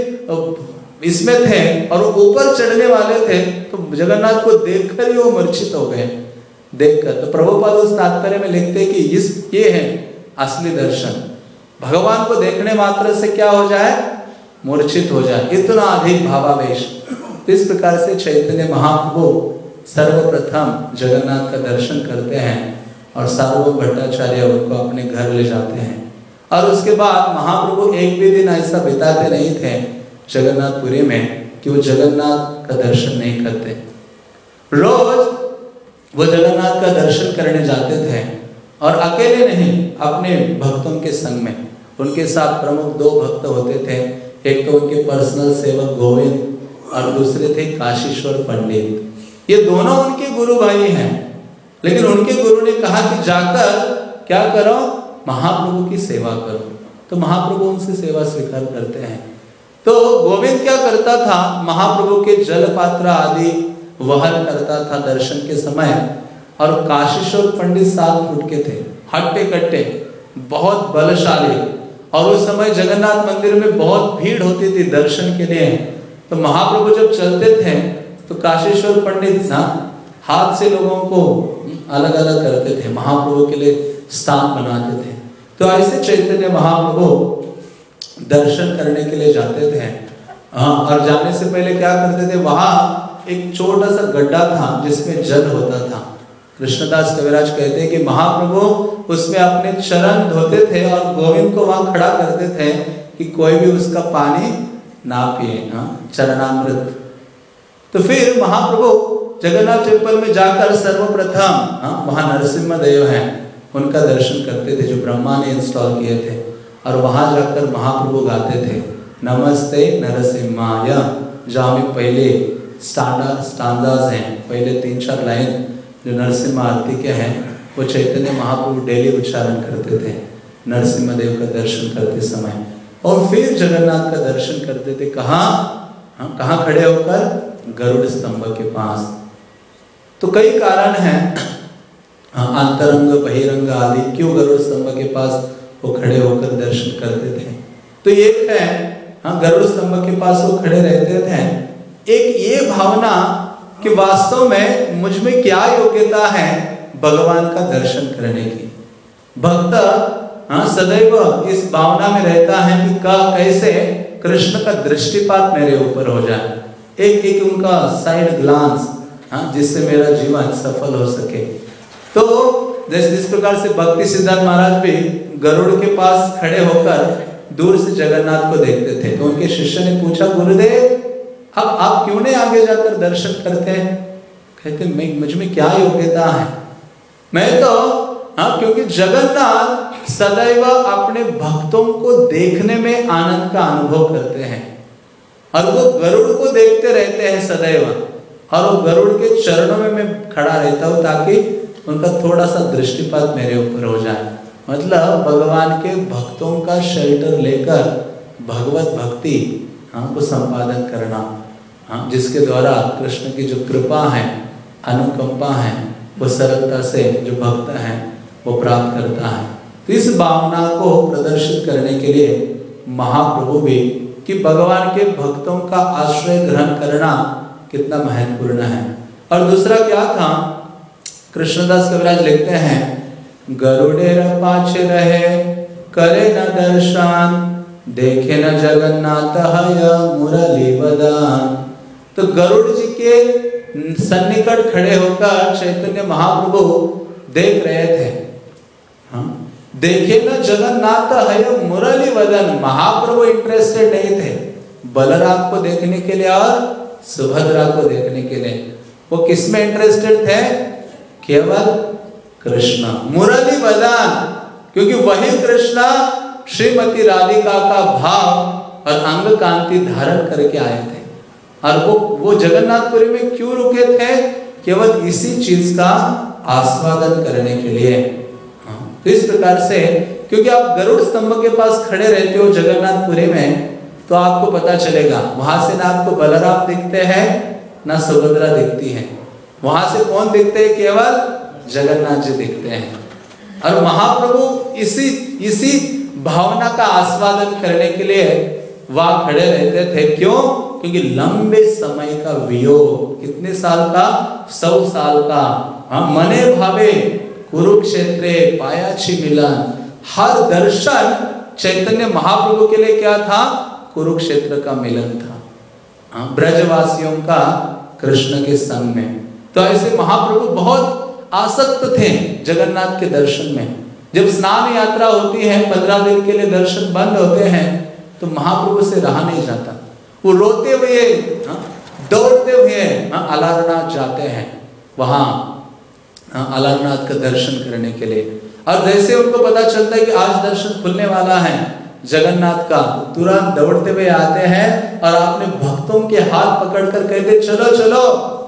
के इसमें थे और वो ऊपर चढ़ने वाले थे, तो जगन्नाथ को देखकर ही वो मूर्छित हो गए। देखकर तो प्रभुपाद उस तात्पर्य में लिखते हैं कि इस ये है असली दर्शन, भगवान को देखने मात्र से क्या हो जाए, मूर्छित हो जाए, इतना अधिक भावावेश। इस प्रकार से चैतन्य महाप्रभु सर्वप्रथम जगन्नाथ का दर्शन करते हैं और सार्वभौम भट्टाचार्य उनको अपने घर ले जाते हैं। और उसके बाद महाप्रभु एक भी दिन ऐसा बिताते नहीं थे जगन्नाथपुरी में कि वो जगन्नाथ का दर्शन नहीं करते। रोज वो जगन्नाथ का दर्शन करने जाते थे और अकेले नहीं, अपने भक्तों के संग में। उनके साथ प्रमुख दो भक्त होते थे, एक तो उनके पर्सनल सेवक गोविंद और दूसरे थे काशीश्वर पंडित। ये दोनों उनके गुरु भाई हैं, लेकिन उनके गुरु ने कहा कि जाकर क्या करो, महाप्रभु की सेवा करो। तो महाप्रभु उनसे सेवा स्वीकार करते हैं। तो गोविंद क्या करता था, महाप्रभु के जल पात्र आदि वहन करता था दर्शन के समय, और काशीश्वर पंडित सात फुट के थे, हट्टे कट्टे, बहुत बलशाली। और उस समय जगन्नाथ मंदिर में बहुत भीड़ होती थी दर्शन के लिए। तो महाप्रभु जब चलते थे तो काशीश्वर पंडित ना हाथ से लोगों को अलग अलग करते थे, महाप्रभु के लिए स्थान बनाते थे। तो ऐसे चैतन्य महाप्रभु दर्शन करने के लिए जाते थे। हाँ, और जाने से पहले क्या करते थे, वहाँ एक छोटा सा गड्ढा था जिसमें जल होता था। कृष्णदास कविराज कहते हैं कि महाप्रभु उसमें अपने चरण धोते थे और गोविंद को वहां खड़ा करते थे कि कोई भी उसका पानी ना पिए, चरणामृत। तो फिर महाप्रभु जगन्नाथ टेम्पल में जाकर सर्वप्रथम वहां नरसिम्हा देव हैं, उनका दर्शन करते थे जो ब्रह्मा ने इंस्टॉल किए थे। और वहां जाकर महाप्रभु गाते थे नमस्ते नरसिम्हाय, जहाँ में पहले स्टांडा स्टांडास हैं, पहले तीन चार लाइन जो नरसिम्हा आरती के हैं वो चैतन्य महाप्रभु डेली उच्चारण करते थे नरसिम्हा देव का दर्शन करते समय। और फिर जगन्नाथ का दर्शन करते थे। कहाँ? कहाँ खड़े होकर? गरुड़ स्तंभ के पास। तो कई कारण हैं, अंतरंग बहिरंग आदि, क्यों गरुड़ स्तंभ के पास वो खड़े होकर दर्शन करते थे। तो एक है, हाँ, गरुड़ स्तंभ के पास वो खड़े रहते थे। एक ये भावना कि वास्तव में मुझ में क्या योग्यता है भगवान का दर्शन करने की। भक्त हाँ सदैव इस भावना में रहता है कि का कैसे कृष्ण का दृष्टिपात मेरे ऊपर हो जाए, एक एक उनका साइड ग्लांस, हाँ, जिससे मेरा जीवन सफल हो सके। तो जैसे जिस प्रकार से भक्ति सिद्धार्थ महाराज भी गरुड़ के पास खड़े होकर दूर से जगन्नाथ को देखते थे। तो उनके शिष्य ने पूछा, गुरुदेव अब आप क्यों नहीं आगे जाकर दर्शन करते हैं? कहते मैं मुझ में क्या योग्यता है, मैं तो हाँ, क्योंकि जगन्नाथ सदैव अपने भक्तों को देखने में आनंद का अनुभव करते हैं और वो गरुड़ को देखते रहते हैं सदैव। और वो गरुड़ के चरणों में मैं खड़ा रहता हूँ ताकि उनका थोड़ा सा दृष्टिपात मेरे ऊपर हो जाए। मतलब भगवान के भक्तों का शेल्टर लेकर भगवत भक्ति हाँ को संपादन करना, हाँ, जिसके द्वारा कृष्ण की जो कृपा है, अनुकंपा है, वो सरलता से जो भक्त हैं वो प्राप्त करता है। तो इस भावना को प्रदर्शित करने के लिए महाप्रभु भी कि भगवान के भक्तों का आश्रय ग्रहण करना कितना महत्वपूर्ण है। और दूसरा क्या था, कृष्णदास कविराज लिखते हैं, गरुड़ेर पाछे रहे करे न दर्शन, देखे न जगन्नाथ हय मुरली बदन। तो गरुड़ जी के सन्निकट खड़े होकर चैतन्य महाप्रभु देख रहे थे, हाँ, देखे न जगन्नाथ हय मुरली बदन। महाप्रभु इंटरेस्टेड नहीं थे बलराम को देखने के लिए और सुभद्रा को देखने के लिए। वो किस में इंटरेस्टेड थे? केवल कृष्ण, मुरली बदन, क्योंकि वही कृष्ण श्रीमती राधिका का भाव और अंग कांति धारण करके आए थे। और वो वो जगन्नाथपुरी में क्यों रुके थे? केवल इसी चीज का आस्वादन करने के लिए। तो इस प्रकार से क्योंकि आप गरुड़ स्तंभ के पास खड़े रहते हो जगन्नाथपुरी में, तो आपको पता चलेगा वहां से ना आपको बलराम दिखते हैं ना सुभद्रा दिखती है, वहां से कौन दिखते हैं? केवल जगन्नाथ जी दिखते हैं। और महाप्रभु इसी इसी भावना का आस्वादन करने के लिए वहां खड़े रहते थे। क्यों? क्योंकि लंबे समय का वियोग, कितने साल का? सौ साल का। हाँ, मने भावे कुरुक्षेत्रे पायाछि मिलन। हर दर्शन चैतन्य महाप्रभु के लिए क्या था? कुरुक्षेत्र का मिलन था, हाँ, ब्रजवासियों का कृष्ण के संग में। तो ऐसे महाप्रभु बहुत आसक्त थे जगन्नाथ के दर्शन में। जब स्नान यात्रा होती है, पंद्रह दिन के लिए दर्शन बंद होते हैं, तो महाप्रभु से रहा नहीं जाता। वो रोते हुए हाँ, दौड़ते हुए हाँ, अलारनाथ जाते हैं, वहां हाँ, अलारनाथ का दर्शन करने के लिए। और जैसे उनको पता चलता है कि आज दर्शन खुलने वाला है जगन्नाथ का, तुरंत दौड़ते हुए आते हैं और अपने भक्तों के हाथ पकड़कर कहते चलो चलो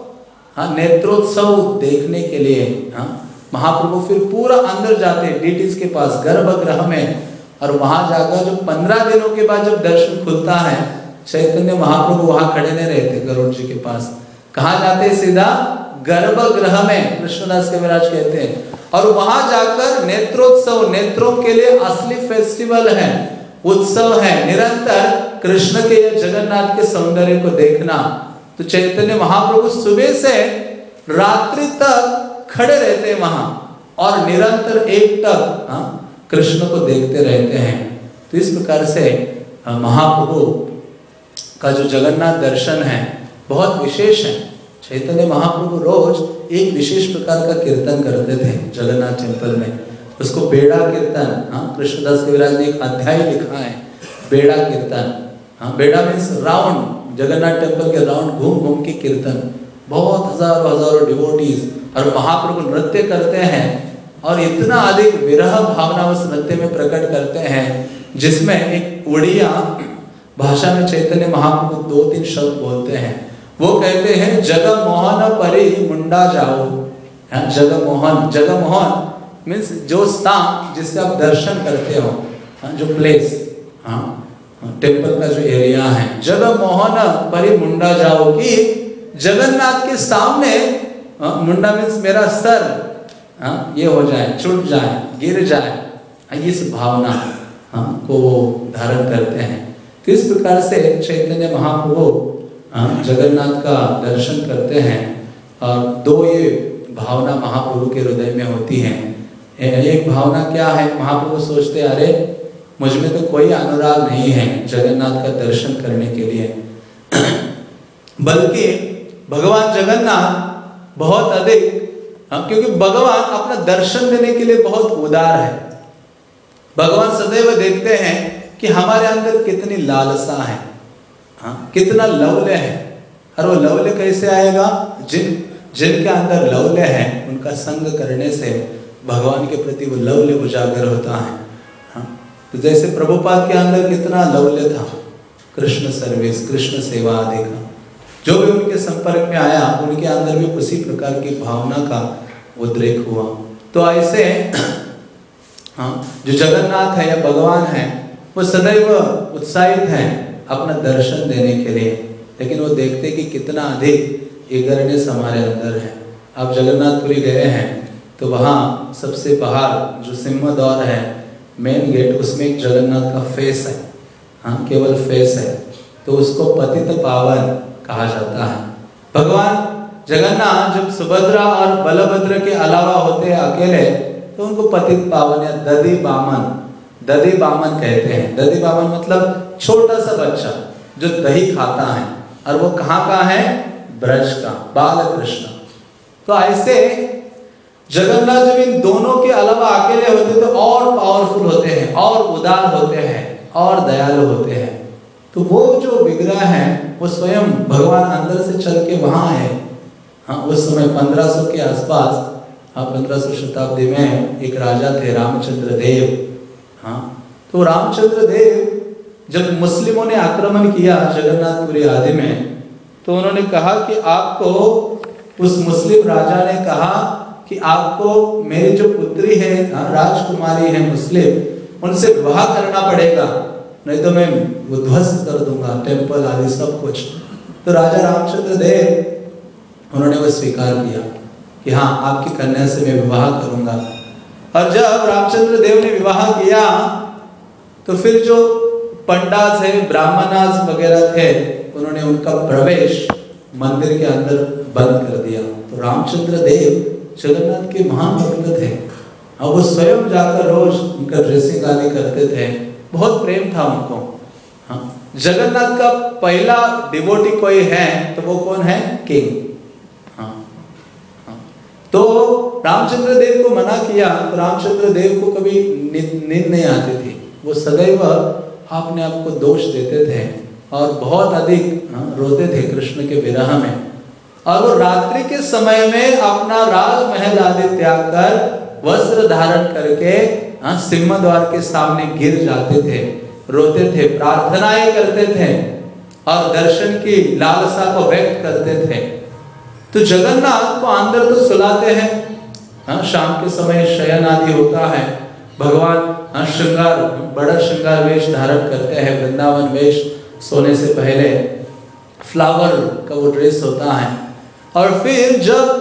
हाँ, नेत्रोत्सव देखने के लिए। हाँ, महाप्रभु फिर पूरा अंदर जाते हैं डीटीज के पास गर्भगृह में, और वहां जाकर जो पंद्रह दिनों के बाद जब दर्शन खुलता है, चैतन्य महाप्रभु वहां खड़े नहीं रहते गरुड़ जी के पास। कहाँ जाते? सीधा गर्भगृह में कृष्णदास कविराज कहते हैं, और वहां जाकर नेत्रोत्सव, नेत्रों के लिए असली फेस्टिवल है, उत्सव है, निरंतर कृष्ण के या जगन्नाथ के सौंदर्य को देखना। तो चैतन्य महाप्रभु सुबह से रात्रि तक खड़े रहते हैं वहां और निरंतर एक तक हाँ, कृष्ण को देखते रहते हैं। तो इस प्रकार से महाप्रभु का जो जगन्नाथ दर्शन है बहुत विशेष है। चैतन्य महाप्रभु रोज एक विशेष प्रकार का कीर्तन करते थे जगन्नाथ टेम्पल में, उसको बेड़ा कीर्तन, हाँ कृष्णदास कविराज ने एक अध्याय लिखा है बेड़ा कीर्तन। हाँ बेड़ा मीन्स राउंड, जगन्नाथ टेम्पल के राउंड घूम घूम के कीर्तन, बहुत हजारों हजारों डिवोटीज, और महाप्रभु नृत्य करते हैं और इतना अधिक विरह भावना उस नृत्य में प्रकट करते हैं, जिसमें एक उड़िया भाषा में चैतन्य महाप्रभु दो तीन शब्द बोलते हैं। वो कहते हैं जगमोहन परि मुंडा जाओ। जगमोहन, जगमोहन मीन्स जो स्थान जिससे आप दर्शन करते हो, जो प्लेस, हाँ टेम्पल का जो एरिया है, जगमोहन परि मुंडा जाओ, कि जगन्नाथ के सामने, मुंडा मीन्स मेरा सर हाँ, ये हो जाए, छूट जाए, गिर जाए, इस भावना हाँ, को धारण करते हैं। तो इस प्रकार से चैतन्य महाप्रभु जगन्नाथ का दर्शन करते हैं, और दो ये भावना महाप्रभु के हृदय में होती है। एक भावना क्या है, महाप्रभु सोचते अरे मुझ में तो कोई अनुराग नहीं है जगन्नाथ का दर्शन करने के लिए, बल्कि भगवान जगन्नाथ बहुत अधिक, क्योंकि भगवान अपना दर्शन देने के लिए बहुत उदार है। भगवान सदैव देखते हैं कि हमारे अंदर कितनी लालसा है, हाँ कितना लौल्य है, और वो लौल्य कैसे आएगा, जिन जिनके अंदर लौल्य है उनका संग करने से भगवान के प्रति वो लौल्य उजागर होता है। हाँ तो जैसे प्रभुपाद के अंदर कितना लौल्य था, कृष्ण सर्विस, कृष्ण सेवा आदि का, जो भी उनके संपर्क में आया उनके अंदर भी उसी प्रकार की भावना का उद्रेक हुआ। तो ऐसे हाँ जो जगन्नाथ है या भगवान है वो सदैव उत्साहित हैं अपना दर्शन देने के लिए, लेकिन वो देखते कि कितना अधिक ईगरनेस हमारे अंदर है। आप जगन्नाथपुरी गए हैं तो वहाँ सबसे बाहर जो सिंह द्वार है, मेन गेट, उसमें एक जगन्नाथ का फेस है, हाँ केवल फेस है, तो उसको पतित पावन कहा जाता है। भगवान जगन्नाथ जब सुभद्रा और बलभद्र के अलावा होते हैं अकेले, तो उनको पतित पावन या दधि बामन, दधि बामन कहते हैं। दधि बामन मतलब छोटा सा बच्चा जो दही खाता है, और वो कहाँ का है, ब्रज का, बाल कृष्ण। तो ऐसे जगन्नाथ जब इन दोनों के अलावा अकेले होते तो और पावरफुल होते हैं, और उदार होते हैं, और दयालु होते हैं। तो वो जो विग्रह है वो स्वयं भगवान अंदर से चल के वहाँ है। हाँ उस समय पंद्रह सौ के आसपास, हाँ पंद्रह सौ शताब्दी में एक राजा थे रामचंद्र देव। हाँ तो रामचंद्र देव जब मुस्लिमों ने आक्रमण किया जगन्नाथपुरी आदि में, तो उन्होंने कहा कि आपको, उस मुस्लिम राजा ने कहा कि आपको मेरी जो पुत्री है, राजकुमारी है मुस्लिम, उनसे विवाह करना पड़ेगा, नहीं तो मैं वो ध्वस्त कर दूंगा टेम्पल आदि सब कुछ। तो राजा रामचंद्र देव उन्होंने वो स्वीकार किया कि हाँ आपकी कन्या से मैं विवाह करूंगा। और जब रामचंद्र देव ने विवाह किया तो फिर जो पंडास है, ब्राह्मणास वगैरह थे, उन्होंने उनका प्रवेश मंदिर के अंदर बंद कर दिया। तो रामचंद्र देव जगन्नाथ के महान भक्त थे, और वो स्वयं जाकर रोज उनका ड्रेसिंग आदि करते थे, बहुत प्रेम था उनको। हाँ जगन्नाथ का पहला डिवोटी कोई है तो वो कौन है, किंग। हाँ हाँ तो रामचंद्र देव को मना किया, तो रामचंद्र देव को कभी नींद नहीं आती थी, वो सदैव अपने आप को दोष देते थे और बहुत अधिक हाँ, रोते थे कृष्ण के विरह में। और वो रात्रि के समय में अपना राजमहल आदि त्याग कर वस्त्र धारण करके हाँ, सिंह द्वार के सामने गिर जाते थे, रोते थे, प्रार्थनाएं करते थे और दर्शन की लालसा को व्यक्त करते थे। तो जगन्नाथ को अंदर तो सुलाते हैं, हाँ, शाम के समय शयन आदि होता है, भगवान हाँ, श्रृंगार, बड़ा श्रृंगार वेश धारण करते हैं, वृंदावन वेश, सोने से पहले फ्लावर का वो ड्रेस होता है। और फिर जब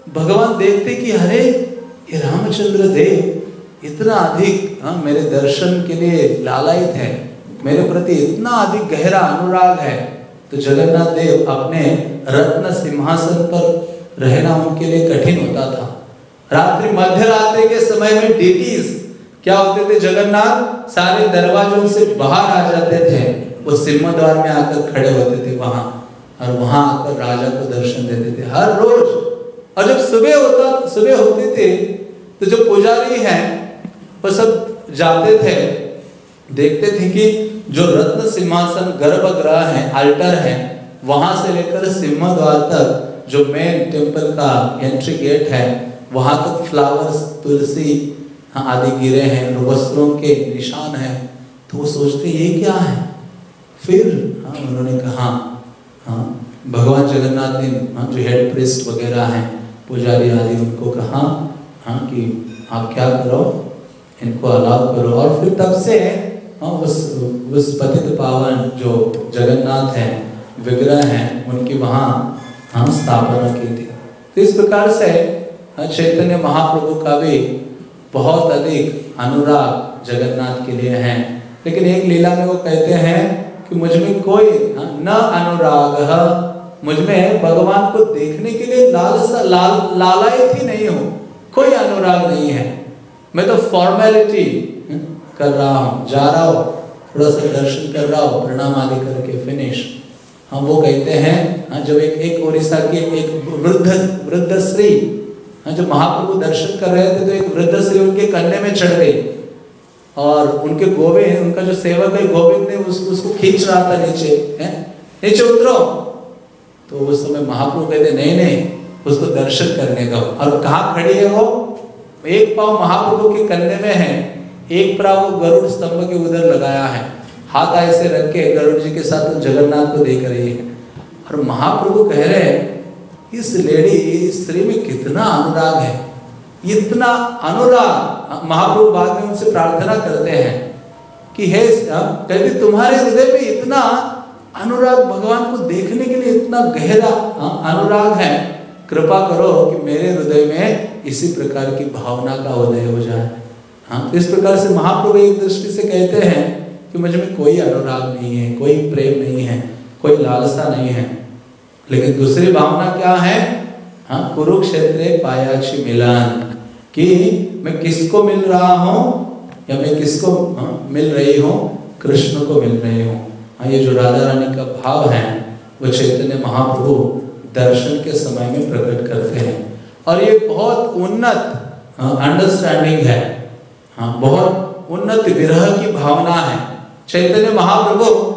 भगवान देखते कि अरे ये रामचंद्र देव इतना अधिक हाँ मेरे दर्शन के लिए लालायित है, मेरे प्रति इतना अधिक गहरा अनुराग है, तो जगन्नाथ देव अपने रत्न सिंहासन पर रहना उनके लिए कठिन होता था। रात्रि मध्य रात्रि के समय में डीटीज क्या होते थे, जगन्नाथ सारे दरवाजों से बाहर आ जाते थे, वो सिंह द्वार में आकर खड़े होते थे वहां, और वहां आकर राजा को दर्शन देते थे हर रोज। और जब सुबह होता सुबह होती थी तो जो पुजारी हैं वो सब जाते थे, देखते थे कि जो रत्न सिंहासन गर्भगृह है, अल्टर है, वहां से लेकर सिंह द्वार तक जो मेन टेम्पल का एंट्री गेट है वहां तक फ्लावर्स, तुलसी आदि गिरे हैं, वस्त्रों के निशान हैं। तो वो सोचते ये क्या है। फिर हाँ उन्होंने कहा हाँ भगवान जगन्नाथ ने हाँ जो हेड प्रिस्ट वगैरह हैं, पुजारी आदि, उनको कहा हाँ कि आप क्या करो, इनको अलाउ करो। और फिर तब से हाँ उस उस पतित पावन जो जगन्नाथ हैं, विग्रह हैं, उनकी वहाँ हाँ स्थापना की थी। तो इस प्रकार से चैतन्य महाप्रभु का भी बहुत अधिक अनुराग जगन्नाथ के लिए है। लेकिन एक लीला में वो कहते हैं कि मुझ में कोई न अनुराग, मुझ में भगवान को देखने के लिए लालसा लाल लालायित ही नहीं हूँ, कोई अनुराग नहीं है। मैं तो फॉर्मेलिटी कर रहा हूँ, जा रहा हूँ, थोड़ा सा दर्शन कर रहा हूँ, प्रणाम आदि करके फिनिश। हम वो कहते हैं हाँ जब एक एक उड़ीसा की एक वृद्ध वृद्ध स्त्री हाँ जो महाप्रभु दर्शन कर रहे थे तो एक वृद्ध स्त्री उनके कंधे में चढ़ गई, और उनके गोविंद, उनका जो सेवक है गोविंद ने उस, उसको खींच रहा था नीचे, है नीचे उतरो। तो उस समय महाप्रभु कहते नहीं नहीं उसको दर्शन करने दो। और कहाँ खड़ी है वो, एक पाँव महाप्रभु के कंधे में है, एक पाँव वो गरुड़ स्तंभ के उधर लगाया है, हाथ ऐसे रख के गरुड़ जी के साथ जगन्नाथ को देख रही है। और महाप्रभु कह रहे हैं इस लेडी, इस स्त्री में कितना अनुराग है, इतना अनुराग। महाप्रभु बाद में उनसे प्रार्थना करते हैं कि हे कहते तुम्हारे हृदय में इतना अनुराग, भगवान को देखने के लिए इतना गहरा अनुराग है, कृपा करो कि मेरे हृदय में इसी प्रकार की भावना का उदय हो जाए। हाँ तो इस प्रकार से महाप्रभु एक दृष्टि से कहते हैं कि मुझ में कोई अनुराग नहीं है, कोई प्रेम नहीं है, कोई लालसा नहीं है। लेकिन दूसरी भावना क्या है, हाँ कुरुक्षेत्र पायाची मिलान, कि मैं किसको मिल रहा हूँ या मैं किसको हाँ, मिल रही हूँ, कृष्ण को मिल रही हूँ। हाँ ये जो राधा रानी का भाव है वो चैतन्य महाप्रभु दर्शन के समय में प्रकट करते हैं। और ये बहुत उन्नत अंडरस्टैंडिंग है, हाँ बहुत उन्नत विरह की भावना है। चैतन्य महाप्रभु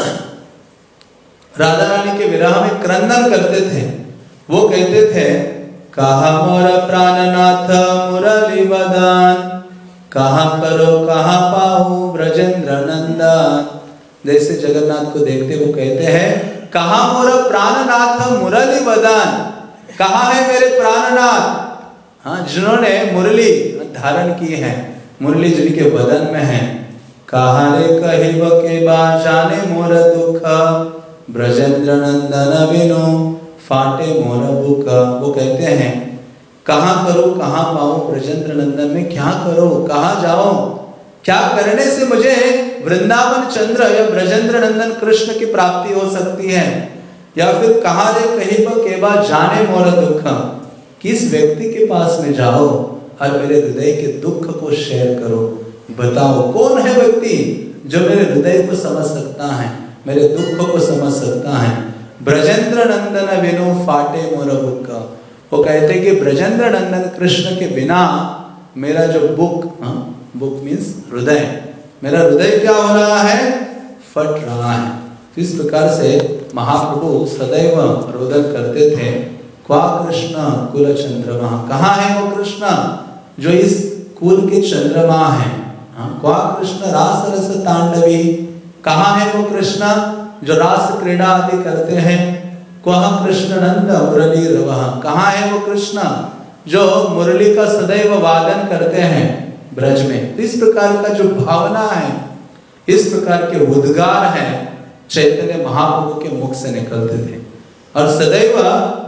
राधा रानी के विरह में क्रंदन करते थे। वो कहते थे कहा मोर प्राणनाथ मुरली बदन, कहा करो कहा पाऊं ब्रजेंद्र नंदन। जैसे जगन्नाथ को देखते वो कहते हैं कहा मोर प्राणनाथ मुरली बदन, कहा है मेरे प्राणनाथ हाँ जिन्होंने मुरली धारण की है, मुरली जिनके बदन में है। कहा रे कहिब के बा जाने मोर दुख, ब्रजेंद्र नंदन बिनु फाटे मोर बुक। वो कहते हैं कहाँ करो कहाँ पाऊं ब्रजेंद्र नंदन में, क्या करो कहाँ जाओ, क्या करने से मुझे वृंदावन चंद्र या ब्रजेंद्र नंदन कृष्ण की प्राप्ति हो सकती है। या फिर कहाँ रे कहिब के बा जाने मोर दुख, किस व्यक्ति के पास में जाओ और मेरे हृदय के दुख को शेयर करो। बताओ कौन है व्यक्ति जो मेरे हृदय को समझ सकता है, मेरे दुख को समझ सकता है। ब्रजेंद्र नंदन बिनु फाटे मोर बुक। वो कहते कि ब्रजेंद्र नंदन कृष्ण के बिना मेरा जो बुक, बुक मीन्स हृदय, मेरा हृदय क्या हो रहा है, फट रहा है। इस प्रकार से महाप्रभु सदैव रोदन करते थे क्वा कृष्ण कुल चंद्रमा, कहाँ है वो कृष्ण जो इस कुल के चंद्रमा है। क्वा कृष्ण रास रस तांडवी, कहाँ है वो कृष्ण जो रास क्रीड़ा आदि करते हैं। क्वा कृष्ण नंद मुरली रवः, कहाँ है वो कृष्ण जो मुरली का सदैव वादन करते हैं ब्रज में। तो इस प्रकार का जो भावना है, इस प्रकार के उद्गार हैं चैतन्य महाप्रभु के मुख से निकलते थे। और सदैव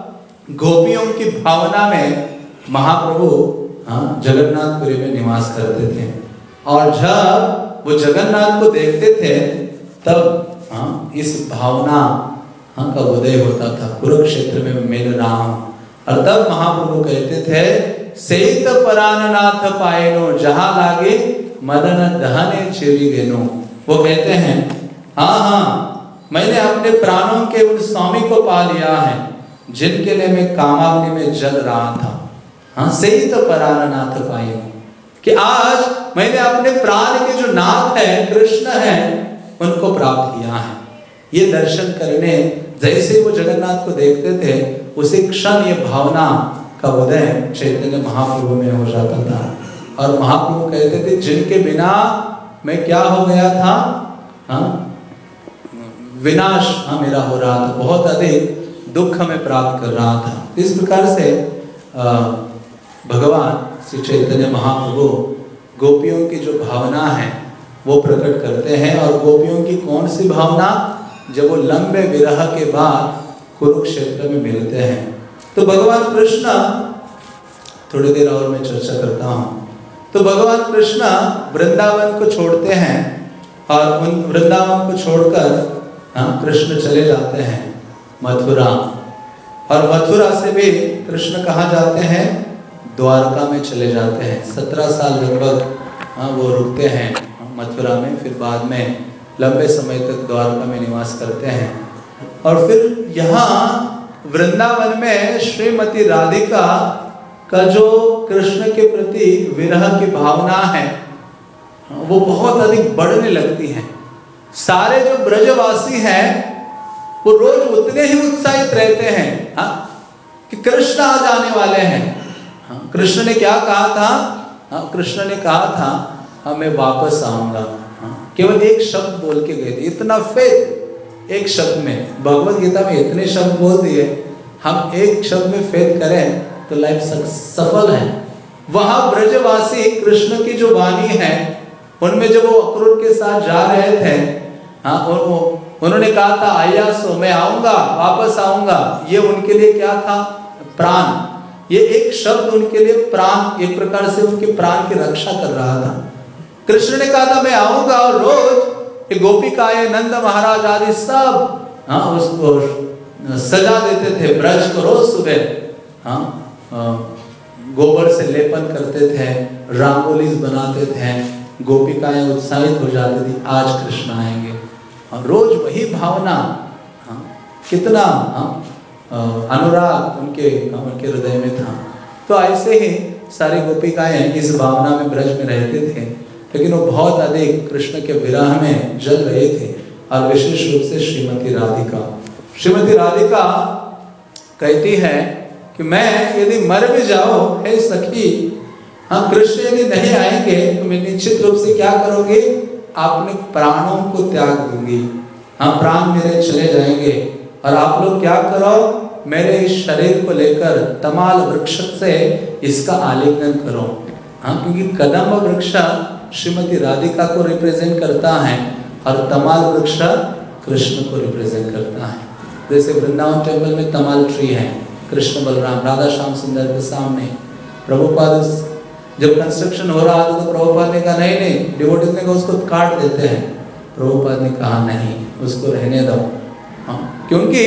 गोपियों की भावना में महाप्रभु हाँ जगन्नाथपुरी में निवास करते थे। और जब वो जगन्नाथ को देखते थे तब हाँ इस भावना हाँ का उदय होता था, कुरुक्षेत्र में मिल रहा हूँ। और तब महाप्रभु कहते थे सेत पराननाथ पायनो जहाँ लागे मदन दहने चिरी गेनो। वो कहते हैं हाँ हाँ मैंने अपने प्राणों के उन स्वामी को पा लिया है जिनके लिए मैं कामाग्नि में जल रहा था। हाँ सेत पराननाथ पायनो कि आज मैंने अपने प्राण के जो नाथ है कृष्ण है उनको प्राप्त किया है। ये दर्शन करने जैसे वो जगन्नाथ को देखते थे उसी क्षण ये भावना का उदय चैतन्य महाप्रभु में हो जाता था। और महाप्रभु कहते थे जिनके बिना मैं क्या हो गया था हाँ विनाश हाँ मेरा हो रहा था, बहुत अधिक दुख में प्राप्त कर रहा था। इस प्रकार से भगवान श्री चैतन्य महाप्रभु गोपियों की जो भावना है वो प्रकट करते हैं। और गोपियों की कौन सी भावना, जब वो लंबे विरह के बाद कुरुक्षेत्र में मिलते हैं तो भगवान कृष्ण, थोड़ी देर और मैं चर्चा करता हूँ, तो भगवान कृष्ण वृंदावन को छोड़ते हैं और उन वृंदावन को छोड़कर हाँ कृष्ण चले जाते हैं मथुरा। और मथुरा से भी कृष्ण कहाँ जाते हैं, द्वारका में चले जाते हैं। सत्रह साल लगभग हाँ वो रुकते हैं मथुरा में, फिर बाद में लंबे समय तक द्वारका में निवास करते हैं। और फिर यहाँ वृंदावन में श्रीमती राधिका का जो कृष्ण के प्रति विरह की भावना है वो बहुत अधिक बढ़ने लगती है। सारे जो ब्रजवासी हैं वो रोज उतने ही उत्साहित रहते हैं हाँ कि कृष्ण आ जाने वाले हैं। हाँ, कृष्ण ने क्या कहा था, हाँ, कृष्ण ने कहा था हाँ मैं वापस आऊंगा। हाँ, केवल एक शब्द बोल के गए थे, इतना फेथ एक शब्द में। भगवत गीता में इतने शब्द बोल दिए, हम एक शब्द में फेथ करें तो लाइफ सफल है। वहां ब्रजवासी कृष्ण की जो वाणी है उनमें जब वो अक्रूर के साथ जा रहे थे हाँ और वो उन्होंने कहा था आया सो मैं आऊंगा, वापस आऊंगा। ये उनके लिए क्या था, प्राण। ये एक शब्द उनके लिए प्राण, एक प्रकार से उनके प्राण की रक्षा कर रहा था। कृष्ण ने कहा था मैं आऊंगा और रोज गोपिकाएं नंद महाराज आदि सब हाँ उसको सजा देते थे। ब्रज को रोज सुबह हाँ गोबर से लेपन करते थे, रंगोली बनाते थे, गोपिकाएं उत्साहित हो जाती थी आज कृष्ण आएंगे। और रोज वही भावना हाँ कितना हाँ अनुराग उनके उनके हृदय में था। तो ऐसे ही सारी गोपिकाएं इस भावना में ब्रज में रहते थे, लेकिन वो बहुत अधिक कृष्ण के विरह में जल रहे थे। और विशेष रूप से श्रीमती राधिका श्रीमती राधिका कहती है कि मैं यदि मर भी जाओ हे सखी, हाँ कृष्ण यदि नहीं आएंगे तो मैं निश्चित रूप से क्या करोगे, अपने प्राणों को त्याग दूंगी। हाँ प्राण मेरे चले जाएंगे और आप लोग क्या करो, मेरे इस शरीर को लेकर तमाल वृक्ष से इसका आलिंगन करो। हाँ क्योंकि कदम्ब वृक्ष श्रीमती राधिका को रिप्रेजेंट करता है और तमाल वृक्ष कृष्ण को रिप्रेजेंट करता है। जैसे वृंदावन टेम्पल में तमाल ट्री है, कृष्ण बलराम राधा श्याम सुंदर के सामने। प्रभुपाद जब कंस्ट्रक्शन हो रहा था तो प्रभुपाद ने कहा नहीं नहीं डिवोटीज ने कहा उसको काट देते हैं। प्रभुपाद ने कहा नहीं उसको रहने दो। हाँ क्योंकि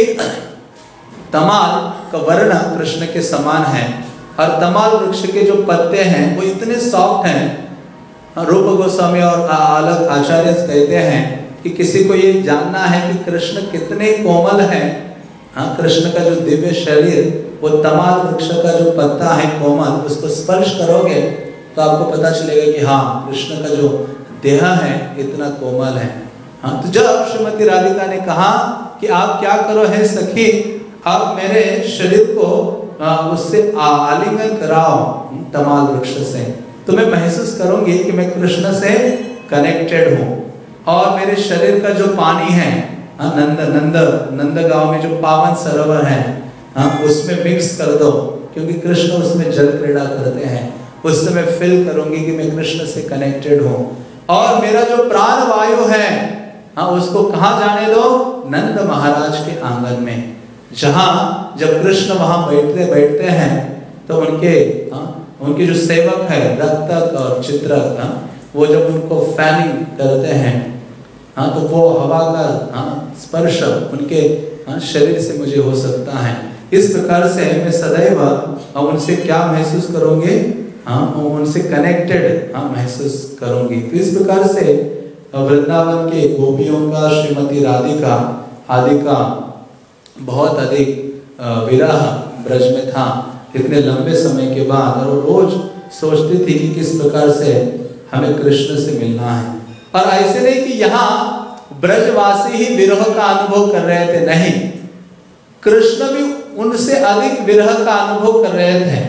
तमाल का वर्ण कृष्ण के समान है और तमाल वृक्ष के जो पत्ते हैं वो इतने सॉफ्ट हैं। रूप गोस्वामी और अलग आचार्य कहते हैं कि किसी को ये जानना है कि कृष्ण कितने कोमल हैं, हाँ कृष्ण का जो दिव्य शरीर वो तमाल वृक्ष का जो पत्ता है कोमल, उसको स्पर्श करोगे तो आपको पता चलेगा कि हाँ कृष्ण का जो देह है इतना कोमल है। हाँ तो जब श्रीमती राधिका ने कहा कि आप क्या करो है सखी, आप मेरे शरीर को आ, उससे आलिंगन कराओ तमाल वृक्ष से, तो मैं महसूस करूंगी कि मैं कृष्ण से कनेक्टेड हूँ। और मेरे शरीर का जो पानी है हाँ नंद नंद नंद गांव में जो पावन सरोवर है हाँ उसमें मिक्स कर दो, क्योंकि कृष्ण उसमें जल क्रीड़ा करते हैं। उस समय फील करूंगी कि मैं कृष्ण से कनेक्टेड हूँ। और मेरा जो प्राण वायु है हाँ उसको कहाँ जाने दो, नंद महाराज के आंगन में। जहाँ जब कृष्ण वहाँ बैठते बैठते हैं तो उनके हाँ, उनके जो सेवक है रक्तक और चित्रक, हाँ, वो जब उनको फैनिंग करते हैं, हाँ, तो वो हवा का हाँ, स्पर्श उनके हाँ, शरीर से मुझे हो सकता है। इस प्रकार से मैं सदैव हाँ, उनसे क्या महसूस करूँगी, हाँ, उनसे कनेक्टेड हाँ, महसूस करूँगी। तो इस प्रकार से वृंदावन के गोपियों का, श्रीमती राधिका आदि का बहुत अधिक विरह ब्रज में था इतने लंबे समय के बाद, और वो रोज सोचती थी कि किस प्रकार से हमें कृष्ण से मिलना है। और ऐसे नहीं कि यहाँ ब्रजवासी ही विरह का अनुभव कर रहे थे, नहीं, कृष्ण भी उनसे अधिक विरह का अनुभव कर रहे थे।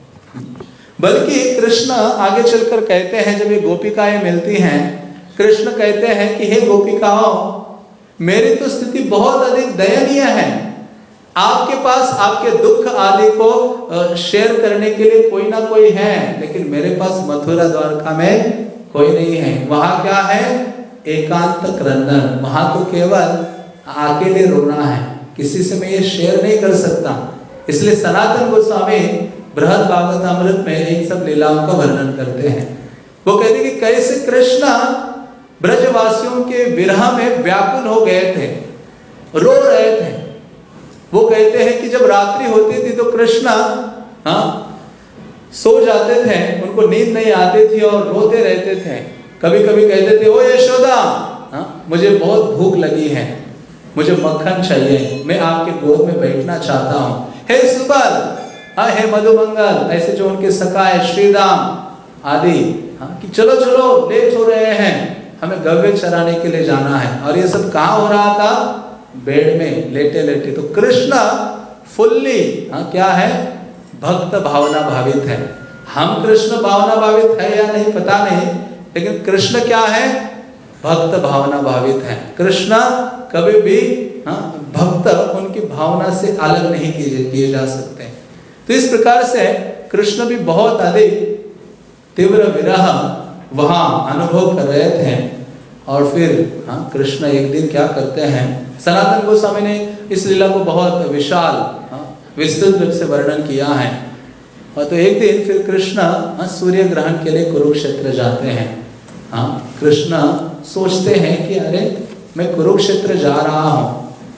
बल्कि कृष्ण आगे चलकर कहते हैं, जब ये गोपिकाएं मिलती हैं, कृष्ण कहते हैं कि हे गोपिकाओं, मेरी तो स्थिति बहुत अधिक दयनीय है। आपके पास आपके दुख आदि को शेयर करने के लिए कोई ना कोई है, लेकिन मेरे पास मथुरा द्वारका में कोई नहीं है। वहां क्या है? एकांत क्रंदन। वहां तो केवल अकेले रोना है, किसी से मैं ये शेयर नहीं कर सकता। इसलिए सनातन गोस्वामी बृहद भागवतामृत में इन सब लीलाओं का वर्णन करते हैं। वो कहते हैं कि कैसे कृष्ण ब्रजवासियों के विरह में व्याकुल हो गए थे, रो रहे थे। वो कहते हैं कि जब रात्रि होती थी तो कृष्ण हाँ सो जाते थे, उनको नींद नहीं आती थी और रोते रहते थे। कभी कभी कहते थे, ओ यशोदा, हाँ मुझे बहुत भूख लगी है, मुझे मक्खन चाहिए, मैं आपके गोद में बैठना चाहता हूँ। हे सुबल, हाँ हे मधुमंगल, ऐसे जो उनके सखा है श्रीदाम आदि, हाँ कि चलो चलो लेट हो रहे हैं, हमें गव्य चराने के लिए जाना है। और ये सब कहाँ हो रहा था? बेड में लेटे लेटे। तो कृष्ण फुल्ली हाँ क्या है? भक्त भावना भावित है। हम कृष्ण भावना भावित है या नहीं पता नहीं, लेकिन कृष्ण क्या है? भक्त भावना भावित है। कृष्ण कभी भी हाँ भक्त उनकी भावना से अलग नहीं किए किए जा सकते। तो इस प्रकार से कृष्ण भी बहुत अधिक तीव्र विरह वहाँ अनुभव कर रहे थे। और फिर हाँ कृष्ण एक दिन क्या करते हैं, सनातन गोस्वामी ने इस लीला को बहुत विशाल हाँ विस्तृत रूप से वर्णन किया है। और तो एक दिन फिर कृष्ण हाँ सूर्य ग्रहण के लिए कुरुक्षेत्र जाते हैं। हाँ कृष्ण सोचते हैं कि अरे मैं कुरुक्षेत्र जा रहा हूँ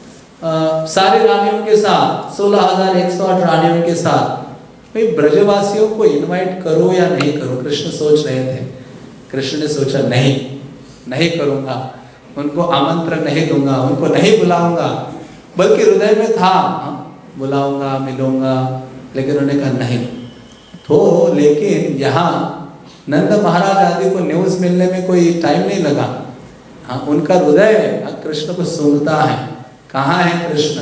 सारी रानियों के साथ, सोलह हजार एक सौ आठ रानियों के साथ, भाई ब्रजवासियों को इनवाइट करूँ या नहीं करूँ? कृष्ण सोच रहे थे। कृष्ण ने सोचा नहीं, नहीं करूँगा, उनको आमंत्रण नहीं दूंगा, उनको नहीं बुलाऊंगा। बल्कि हृदय में था बुलाऊंगा, मिलूंगा, लेकिन उन्होंने कहा नहीं। तो लेकिन यहाँ नंद महाराज आदि को न्यूज़ मिलने में कोई टाइम नहीं लगा। हाँ उनका हृदय कृष्ण को सूंघता है, कहाँ है कृष्ण?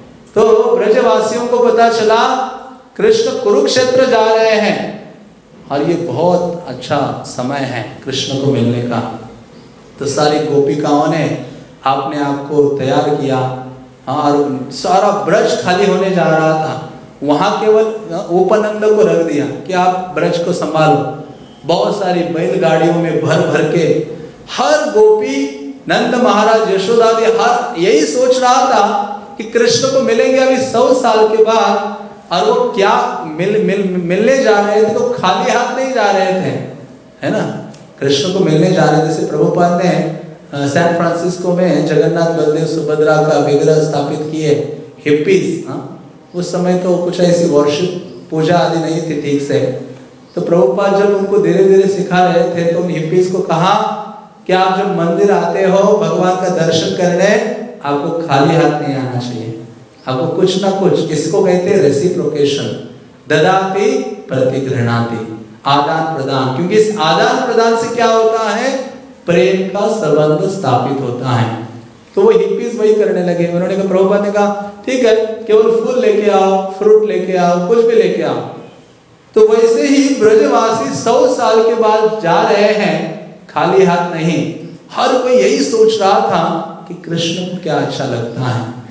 तो ब्रजवासियों को पता चला कृष्ण कुरुक्षेत्र जा रहे हैं और ये बहुत अच्छा समय है कृष्ण को मिलने का। तो सारी गोपिकाओं ने अपने आप को तैयार किया और सारा ब्रज खाली होने जा रहा था। वहाँ केवल उपनंद को रख दिया कि आप ब्रज को संभालो। बहुत सारी बैलगाड़ियों में भर भर के हर गोपी, नंद महाराज, यशोदा भी हर यही सोच रहा था कि कृष्ण को मिलेंगे अभी सौ साल के बाद। और वो क्या मिल मिल मिलने जा रहे थे तो खाली हाथ नहीं जा रहे थे, है ना? कृष्ण को मिलने जा रहे थे। जैसे प्रभुपाद ने सैन फ्रांसिस्को में जगन्नाथ बलदेव सुभद्रा का विग्रह स्थापित किए, हिप्पीज। हाँ उस समय तो कुछ ऐसी वर्शिप पूजा आदि नहीं थी ठीक से। तो प्रभुपाद जब उनको धीरे धीरे सिखा रहे थे तो उन हिप्पीज को कहा कि आप जब मंदिर आते हो भगवान का दर्शन करने, आपको खाली हाथ नहीं आना चाहिए, आपको कुछ ना कुछ, इसको कहते हैं रेसिप्रोकेशन, ददाति प्रतिगृह्णाति, आदान प्रदान। क्योंकि इस आदान प्रदान से क्या होता है? प्रेम का संबंध स्थापित होता है। तो वो हिप्पीज वही करने लगे। उन्होंने कहा, प्रभुपाद ने कहा ठीक है, केवल फूल लेके आओ, फ्रूट लेके आओ, कुछ भी लेके आओ। तो वैसे ही ब्रजवासी सौ साल के बाद जा रहे हैं खाली हाथ नहीं। हर कोई यही सोच रहा था कि कृष्ण को क्या अच्छा लगता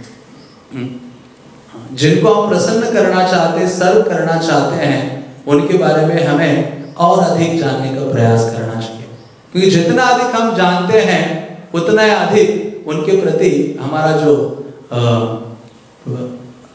है। जिनको हम प्रसन्न करना चाहते, सर्व करना चाहते हैं, उनके बारे में हमें और अधिक जानने का प्रयास करना चाहिए। क्योंकि जितना अधिक हम जानते हैं उतना अधिक उनके प्रति हमारा जो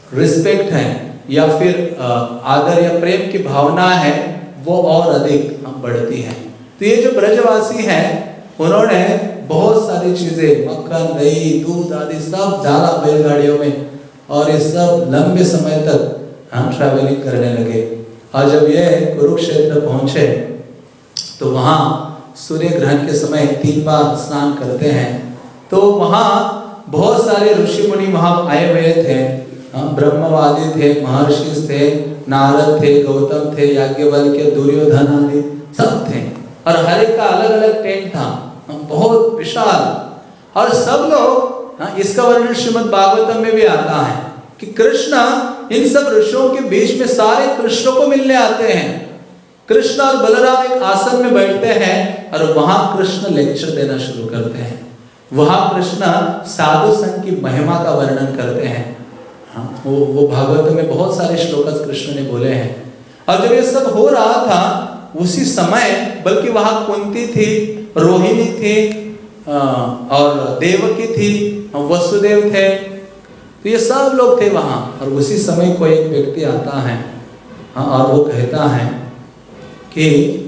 रिस्पेक्ट है या फिर आदर या प्रेम की भावना है वो और अधिक बढ़ती है। तो ये जो ब्रजवासी हैं उन्होंने बहुत सारी चीजें, मक्खन, दही, दूध आदि सब डाला बैलगाड़ियों में और ये सब लंबे समय तक हम ट्रैवलिंग करने लगे। और जब ये कुरुक्षेत्र पहुंचे तो वहाँ सूर्य ग्रहण के समय तीन बार स्नान करते हैं। तो वहाँ बहुत सारे ऋषि मुनि वहाँ आए हुए थे, ब्रह्मवादी थे, महर्षि थे, नारद थे, गौतम थे, याज्ञवल्क्य, दुर्योधन आदि सब थे और हर एक का अलग अलग टेंट था, बहुत विशाल। और सब लोग, इसका वर्णन श्रीमद् भागवतम में भी आता है कि कृष्ण इन सब ऋषियों के बीच में सारे कृष्ण को मिलने आते हैं। कृष्ण और बलराम एक आसन में बैठते हैं और वहां कृष्ण लेक्चर देना शुरू करते हैं। वहां कृष्ण साधु संघ की महिमा का वर्णन करते हैं। हाँ, वो वो भागवत में बहुत सारे श्लोक कृष्ण ने बोले हैं। और जब ये सब हो रहा था उसी समय, बल्कि वहां कुंती थी, रोहिणी थी और देवकी थी, वसुदेव थे, तो ये सब लोग थे वहां। और उसी समय कोई एक व्यक्ति आता है और वो कहता है कि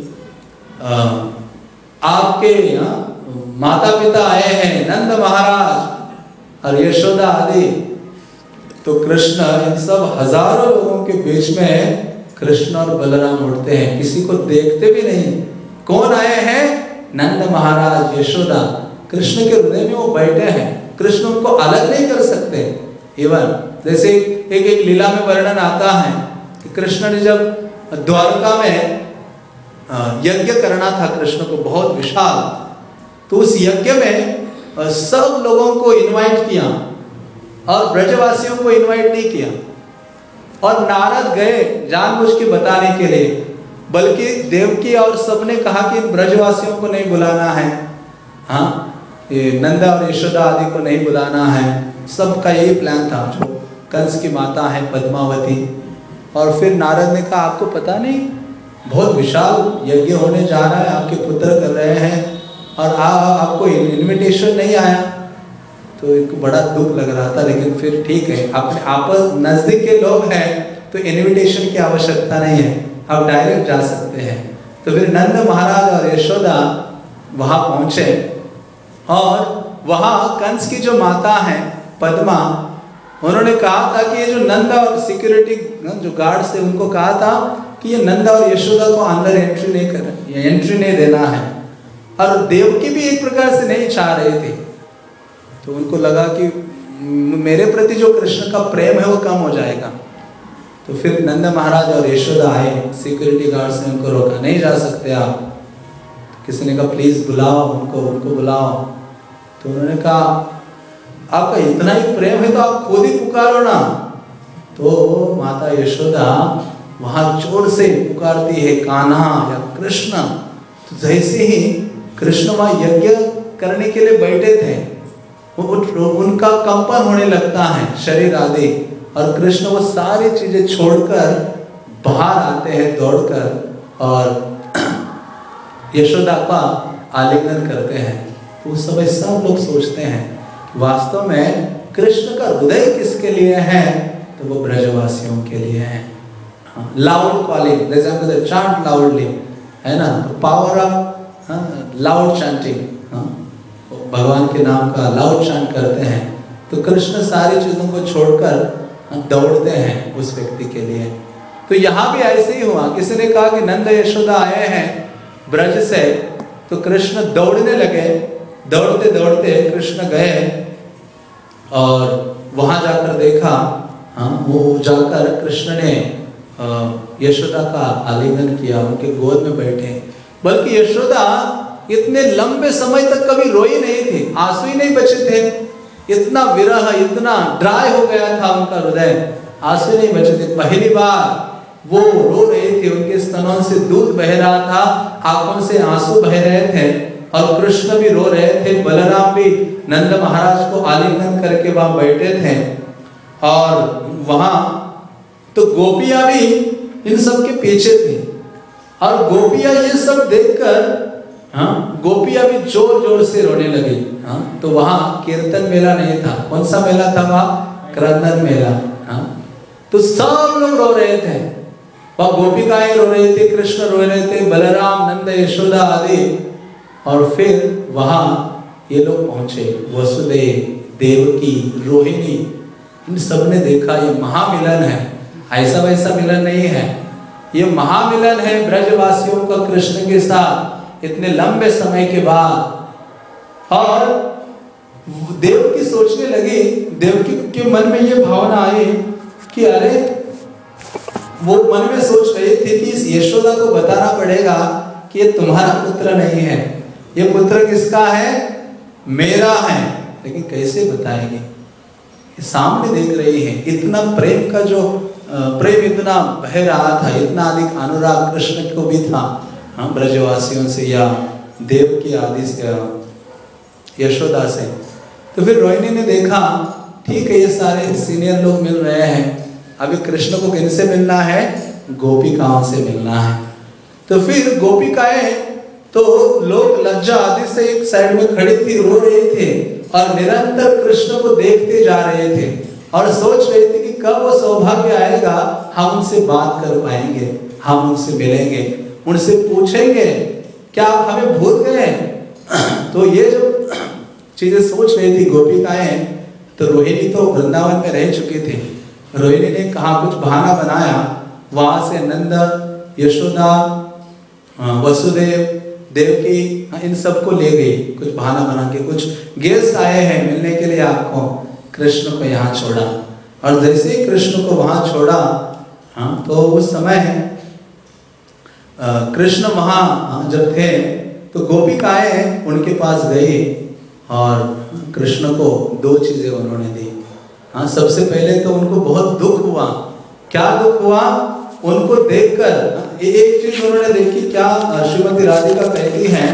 आपके माता पिता आए हैं, नंद महाराज और यशोदा आदि। तो कृष्ण इन सब हजारों लोगों के बीच में कृष्ण और बलराम उठते हैं, किसी को देखते भी नहीं। कौन आए हैं? नंद महाराज, यशोदा। कृष्ण के हृदय में वो बैठे हैं, कृष्ण उनको अलग नहीं कर सकते। इवन जैसे एक एक लीला में वर्णन आता है कि कृष्ण ने जब द्वारका में यज्ञ करना था कृष्ण को बहुत विशाल, तो उस यज्ञ में सब लोगों को इनवाइट किया और ब्रजवासियों को इनवाइट नहीं किया। और नारद गए जानबूझ के बताने के लिए, बल्कि देवकी और सबने कहा कि ब्रजवासियों को नहीं बुलाना है, हाँ ये नंदा और यशोदा आदि को नहीं बुलाना है। सबका यही प्लान था। जो कंस की माता है पद्मावती, और फिर नारद ने कहा आपको पता नहीं बहुत विशाल यज्ञ होने जा रहा है, आपके पुत्र कर रहे हैं और आ, आपको इनविटेशन नहीं आया। तो एक बड़ा दुख लग रहा था, लेकिन फिर ठीक है, अपने आपस नजदीक के लोग हैं तो इनविटेशन की आवश्यकता नहीं है, आप डायरेक्ट जा सकते हैं। तो फिर नंद महाराज और यशोदा वहां पहुंचे और वहां कंस की जो माता है पद्मा, उन्होंने कहा था कि ये जो नंदा और सिक्योरिटी जो गार्ड थे उनको कहा था कि ये नंदा और यशोदा को अंदर एंट्री नहीं कर एंट्री नहीं देना है। और देवकी भी एक प्रकार से नहीं चाह रहे थे। तो उनको लगा कि मेरे प्रति जो कृष्ण का प्रेम है वो कम हो जाएगा। तो फिर नंद महाराज और यशोदा आए, सिक्योरिटी गार्ड्स ने उनको रोका, नहीं जा सकते आप। किसी ने कहा प्लीज बुलाओ उनको उनको बुलाओ। तो उन्होंने कहा आपका इतना ही प्रेम है तो आप खुद ही पुकारो ना। तो माता यशोदा वहां जोर से पुकारती है कान्हा या कृष्ण। तो जैसे ही कृष्ण वहां यज्ञ करने के लिए बैठे थे, उनका कंपन होने लगता है शरीर आदि, और कृष्ण वो सारी चीजें छोड़कर बाहर आते हैं दौड़कर और यशोदा का आलिंगन करते हैं। तो उस समय सब लोग सोचते हैं वास्तव में कृष्ण का हृदय किसके लिए है? तो वो ब्रजवासियों के लिए है। लाउड कॉलिंग, जैसे चांट लाउडली, है ना, पावर ऑफ लाउड चैंटिंग, भगवान के नाम का लाउड चैंट करते हैं। तो कृष्ण सारी चीजों को छोड़कर दौड़ते हैं उस व्यक्ति के लिए। तो यहाँ भी ऐसे ही हुआ। किसी ने कहा कि नंद यशोदा आए हैं ब्रज से, तो कृष्ण दौड़ने लगे। दौड़ते दौड़ते कृष्ण गए और वहां जाकर देखा, हाँ वो जाकर कृष्ण ने यशोदा का आलिंगन किया, उनके गोद में बैठे। बल्कि यशोदा इतने लंबे समय तक कभी रोई नहीं थी, आंसू ही नहीं बचे थे। इतना विरह, इतना ड्राई हो गया था उनका हृदय, आंसू नहीं बचे थे। पहली बार वो रो रहे थे, उनके स्तनों से दूध बह रहा था, आंखों से आंसू बह रहे थे और कृष्ण भी रो रहे थे। बलराम भी नंद महाराज को आलिंगन करके वहां बैठे थे। और वहां तो गोपियां भी इन सब के पीछे थी और गोपियां ये सब देखकर, हाँ गोपियां भी जोर जोर से रोने लगी। हाँ तो वहां कीर्तन मेला नहीं था। कौन सा मेला था वहां? क्रंदन मेला। हाँ तो सब लोग रो रहे थे, वह गोपिकाएं रो रहे थे, कृष्ण रो रहे थे, बलराम, नंद, यशोदा आदि। और फिर वहां ये लोग पहुंचे, वसुदेव, देवकी, रोहिणी, इन सब ने देखा ये महामिलन है, ऐसा वैसा मिलन नहीं है, ये महामिलन है ब्रजवासियों का कृष्ण के साथ इतने लंबे समय के बाद। और देवकी सोचने लगी, देवकी के मन में ये भावना आई कि अरे, वो मन में सोच रही थी कि इस यशोदा को बताना पड़ेगा कि ये तुम्हारा पुत्र नहीं है, ये पुत्र किसका है, मेरा है। लेकिन कैसे बताएंगे, सामने देख रही है, इतना प्रेम का जो प्रेम इतना बह रहा था, इतना अधिक अनुराग कृष्ण को भी था हाँ ब्रजवासियों से या देव की आदि से, यशोदा से। तो फिर रोहिणी ने देखा ठीक है, ये सारे सीनियर लोग मिल रहे हैं, अभी कृष्ण को किनसे मिलना है, गोपिकाओं से मिलना है। तो फिर गोपिकाएं तो लोग लज्जा आदि से एक साइड में खड़ी थी, रो रहे थे और निरंतर कृष्ण को देखते जा रहे थे और सोच रहे थे कि कब वो सौभाग्य आएगा, हम उनसे बात कर पाएंगे, हम उनसे मिलेंगे, उनसे पूछेंगे क्या आप हमें भूल गए। तो ये जो चीजें सोच रही थी गोपिकाएं, तो रोहिणी तो वृंदावन में रह चुकी थी। रोहिणी ने कहा, कुछ बहाना बनाया, वहां से नंद, यशोदा, वसुदेव, देवकी, इन सबको ले गई, कुछ बहाना बना के, कुछ गेस्ट आए हैं मिलने के लिए आपको, कृष्ण को यहाँ छोड़ा। और जैसे ही कृष्ण को वहां छोड़ा हाँ, तो उस समय कृष्ण वहां जब थे तो गोपिकाएं उनके पास गई और कृष्ण को दो चीजें उन्होंने दी। हाँ, सबसे पहले तो उनको बहुत दुख हुआ। क्या दुख हुआ? उनको देखकर एक चीज उन्होंने देखी, क्या श्रीमती राधिका कहती हैं,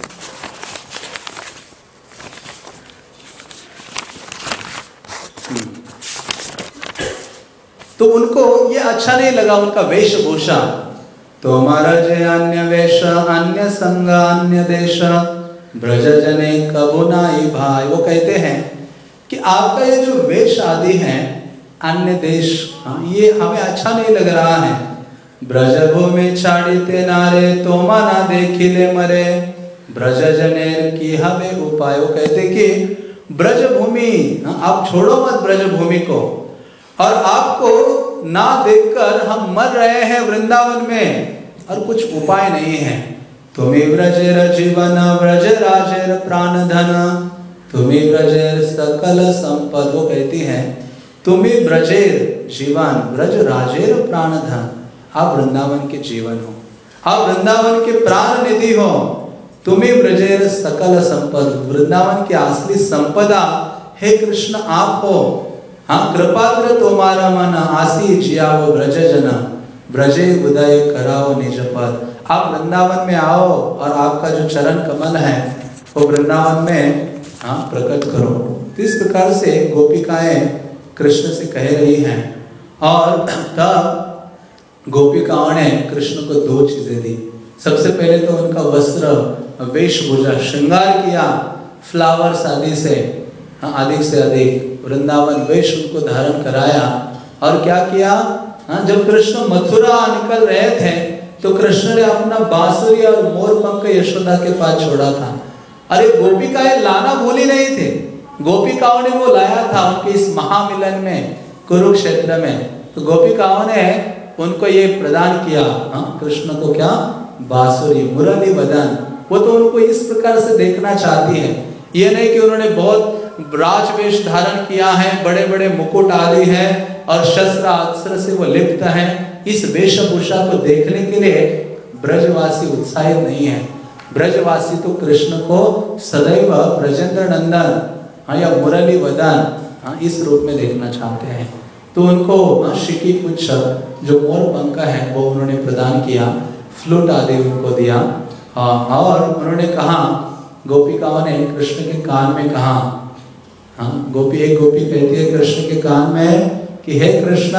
तो उनको ये अच्छा नहीं लगा उनका वेशभूषा। तो हमारा जय अन्य वेश अन्य संग अन्य देश ब्रज जने कबो नाई भाई, वो कहते हैं कि आपका ये जो वेश आदि है अन्य देश, ये हमें अच्छा नहीं लग रहा है। ब्रज भूमि छाड़ीते नारे तोमा ना देखिले मरे ब्रज जनेर की हमें उपाय, वो कहते कि ब्रज भूमि आप छोड़ो मत ब्रज भूमि को, और आपको ना देखकर हम मर रहे हैं वृंदावन में और कुछ उपाय नहीं है। तुम्हें ब्रजेर जीवन ब्रज राजेर प्राण धन तुम्हें ब्रजेर सकल संपद, वो कहती है तुम्हें ब्रजेर जीवन ब्रज राजेर प्राण धन, आप वृंदावन के जीवन हो, आप वृंदावन के प्राण निधि हो। तुम्हें ब्रजेर सकल संपद, वृंदावन की असली संपदा हे कृष्ण आप हो। हाँ, कृपाद्र तुम्हारा मन आसी जियावो ब्रज जना ब्रजे उदय कराओ निज पद, आप वृंदावन में आओ और आपका जो चरण कमल है वो वृंदावन में हाँ प्रकट करो। तो इस प्रकार से गोपिकाएं कृष्ण से कह रही हैं। और तब गोपिकाओं ने कृष्ण को दो चीजें दी। सबसे पहले तो उनका वस्त्र वेशभूषा श्रृंगार किया, फ्लावर्स आदि से अधिक से अधिक वृंदावन वेश उनको धारण कराया। और क्या किया, हाँ, जब कृष्ण मथुरा निकल रहे थे तो कृष्ण ने अपना बांसुरी और मोर पंख यशोदा के पास छोड़ा था। अरे गोपिकाएं लाना भूली नहीं थे, गोपिकाओं ने वो लाया था उनके इस महामिलन में कुरुक्षेत्र में। तो गोपिकाओं ने उनको ये प्रदान किया, हाँ, कृष्ण को क्या, बांसुरी मुरली वदन। वो तो उनको इस प्रकार से देखना चाहती है, ये नहीं कि उन्होंने बहुत राजवेश धारण किया है, बड़े बड़े मुकुट आदि है और शस्त्र अस्त्र से वो लिप्त है। इस वेशभूषा को देखने के लिए ब्रजवासी उत्साहित नहीं है। ब्रजवासी तो कृष्ण को सदैव ब्रजेंद्र नंदन हाँ या मुरली वदन हाँ इस रूप में देखना चाहते हैं। तो उनको हाँ शिकी पुच्छ जो मोर पंख है वो उन्होंने प्रदान किया, फ्लूट आदि उनको दिया। हाँ, और उन्होंने कहा, गोपिकाओं ने कृष्ण के कान में कहा, हाँ, गोपी एक गोपी कहती है कृष्ण के कान में कि हे कृष्णा,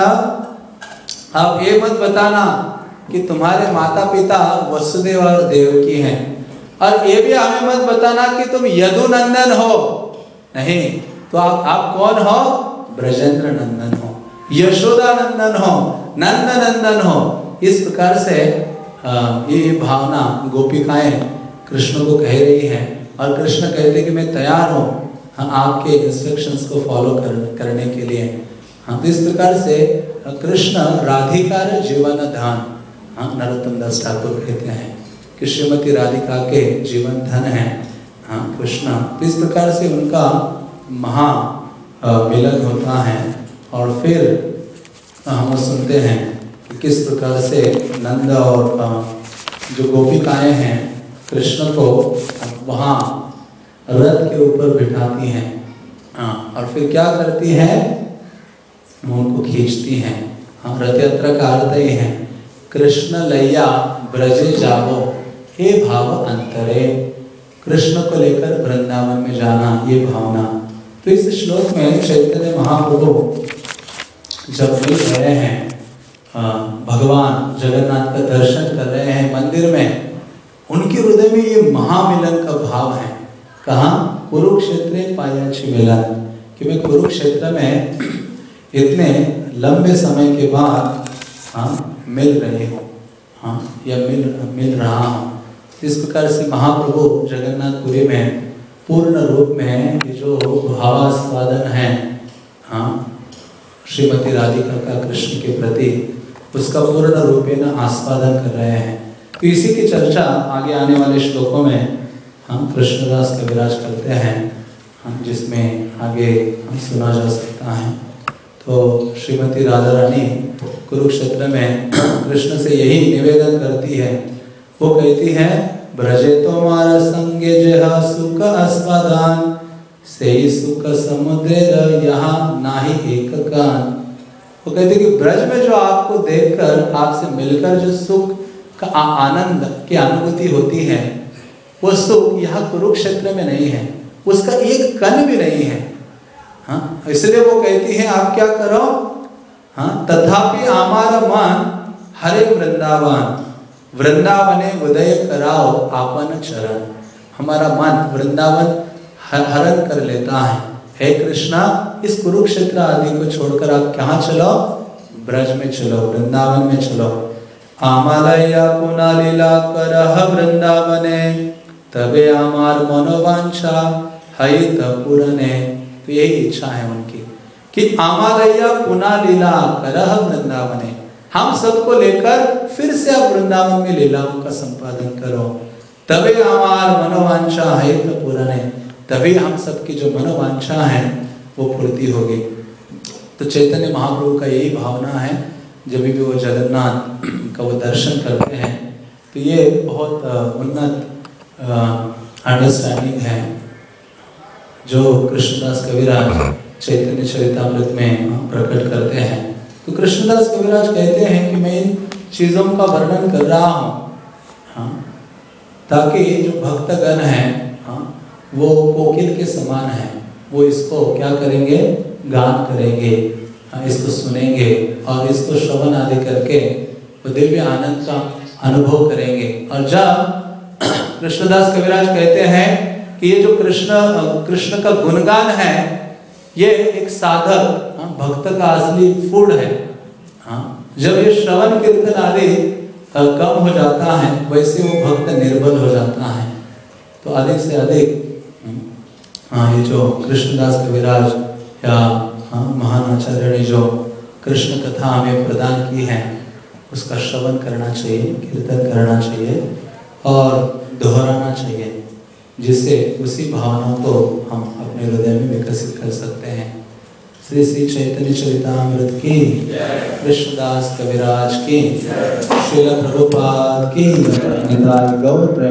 आप ये मत बताना कि तुम्हारे माता पिता वसुदेव और देवकी हैं, और ये भी हमें मत बताना कि तुम यदुनंदन हो। नहीं, तो आप आप कौन हो? ब्रजेंद्र नंदन हो। यशोदा नंदन हो, नंद नंदन हो। इस प्रकार से ये भावना गोपिकाएं कृष्ण को कह रही हैं और कृष्ण कहते कि मैं तैयार हूँ हाँ, आपके इंस्ट्रक्शंस को फॉलो कर, करने के लिए। हाँ, तो इस प्रकार से कृष्ण राधिकार जीवन धन, हाँ, नरोत्तम दास ठाकुर कहते हैं कि श्रीमती राधिका के जीवन धन है हाँ कृष्ण। तो इस प्रकार से उनका महा मिलन होता है और फिर हम सुनते हैं कि किस प्रकार से नंद और जो गोपिकाएं हैं कृष्ण को वहाँ रथ के ऊपर बिठाती हैं हाँ, और फिर क्या करती हैं, उनको खींचती हैं। हाँ, रथ यात्रा का अर्थ ही है कृष्ण लैया ब्रजे जावो हे भाव अंतरे, कृष्ण को लेकर वृंदावन में जाना, ये भावना। तो इस श्लोक में चैतन्य महाप्रभु जब मिल रहे हैं भगवान जगन्नाथ का दर्शन कर रहे हैं मंदिर में, उनके हृदय में ये महामिलन का भाव है। कहाँ? कुरुक्षेत्र पायाची मिलन, कि मैं कुरुक्षेत्र में इतने लंबे समय के बाद हाँ मिल रहे हो हाँ या मिल मिल रहा हूँ। इस प्रकार से महाप्रभु जगन्नाथपुरी में पूर्ण रूप में ये जो भावास्वादन है हाँ श्रीमती राधिका का कृष्ण के प्रति, उसका पूर्ण रूपेण आस्वादन कर रहे हैं। तो इसी की चर्चा आगे आने वाले श्लोकों में हम कृष्णदास कविराज करते हैं हम, जिसमें आगे हम सुना जा सकता है। तो श्रीमती राधा रानी कुरुक्षेत्र में कृष्ण से यही निवेदन करती है, वो कहती है ब्रजे तुम्हारा संगे जहा सुख अस्वादान, से सुख समुद्र यहाँ नाही एक कान। वो कहते कि ब्रज में जो आपको देखकर आपसे मिलकर जो सुख का आनंद की अनुभूति होती है, वो सुख यहाँ कुरुक्षेत्र में नहीं है, उसका एक कण भी नहीं है। हाँ, इसलिए वो कहती है आप क्या करो हाँ तथापि हमारा मन हरे वृंदावन, वृंदावने उदय कराओ आपन चरण। हमारा मन वृंदावन हरण कर लेता है। हे कृष्णा, इस कुरुक्षेत्र आदि को छोड़कर आप कहाँ चलो? ब्रज में चलो, वृंदावन में चलो। आमालया पुना लीला करह वृंदावने, तबे आमार मनोवांछा हई तपुरने। तो यही इच्छा है उनकी कि आमालया पुना लीला करह वृंदावने, हम सबको लेकर फिर से आप वृंदावन में लीलाओं का संपादन करो। तबे हमार मनोवांछा है तपुरने, तभी हम सबकी जो मनोवांछा है वो पूर्ति होगी। तो चैतन्य महाप्रभु का यही भावना है, जब भी वो जगन्नाथ का वो दर्शन करते हैं तो ये बहुत उन्नत अंडरस्टैंडिंग है जो कृष्णदास कविराज चैतन्य चरितामृत में प्रकट करते हैं। तो कृष्णदास कविराज कहते हैं कि मैं इन चीज़ों का वर्णन कर रहा हूँ हाँ, ताकि जो भक्तगण हैं हाँ, वो कोकिल के समान है, वो इसको क्या करेंगे? गान करेंगे हाँ, इसको सुनेंगे और इसको श्रवण आदि करके वो दिव्य आनंद का अनुभव करेंगे। और जब कृष्णदास कविराज कहते हैं कि ये जो कृष्ण कृष्ण का गुणगान है, ये एक साधक हाँ, भक्त का असली फूड है हाँ, जब ये श्रवण कीर्तन आदि कम हो जाता है, वैसे वो भक्त निर्बल हो जाता है। तो अधिक से अधिक हाँ ये जो कृष्णदास कविराज या हाँ महान आचार्य ने जो कृष्ण कथा हमें प्रदान की है, उसका श्रवण करना चाहिए, कीर्तन करना चाहिए और दोहराना चाहिए, जिससे उसी भावना को हम अपने हृदय में विकसित कर सकते हैं। श्री श्री चैतन्य चरितामृत की, कृष्णदास कविराज की, श्रील प्रभुपाद की, निताय गौर प्रेम।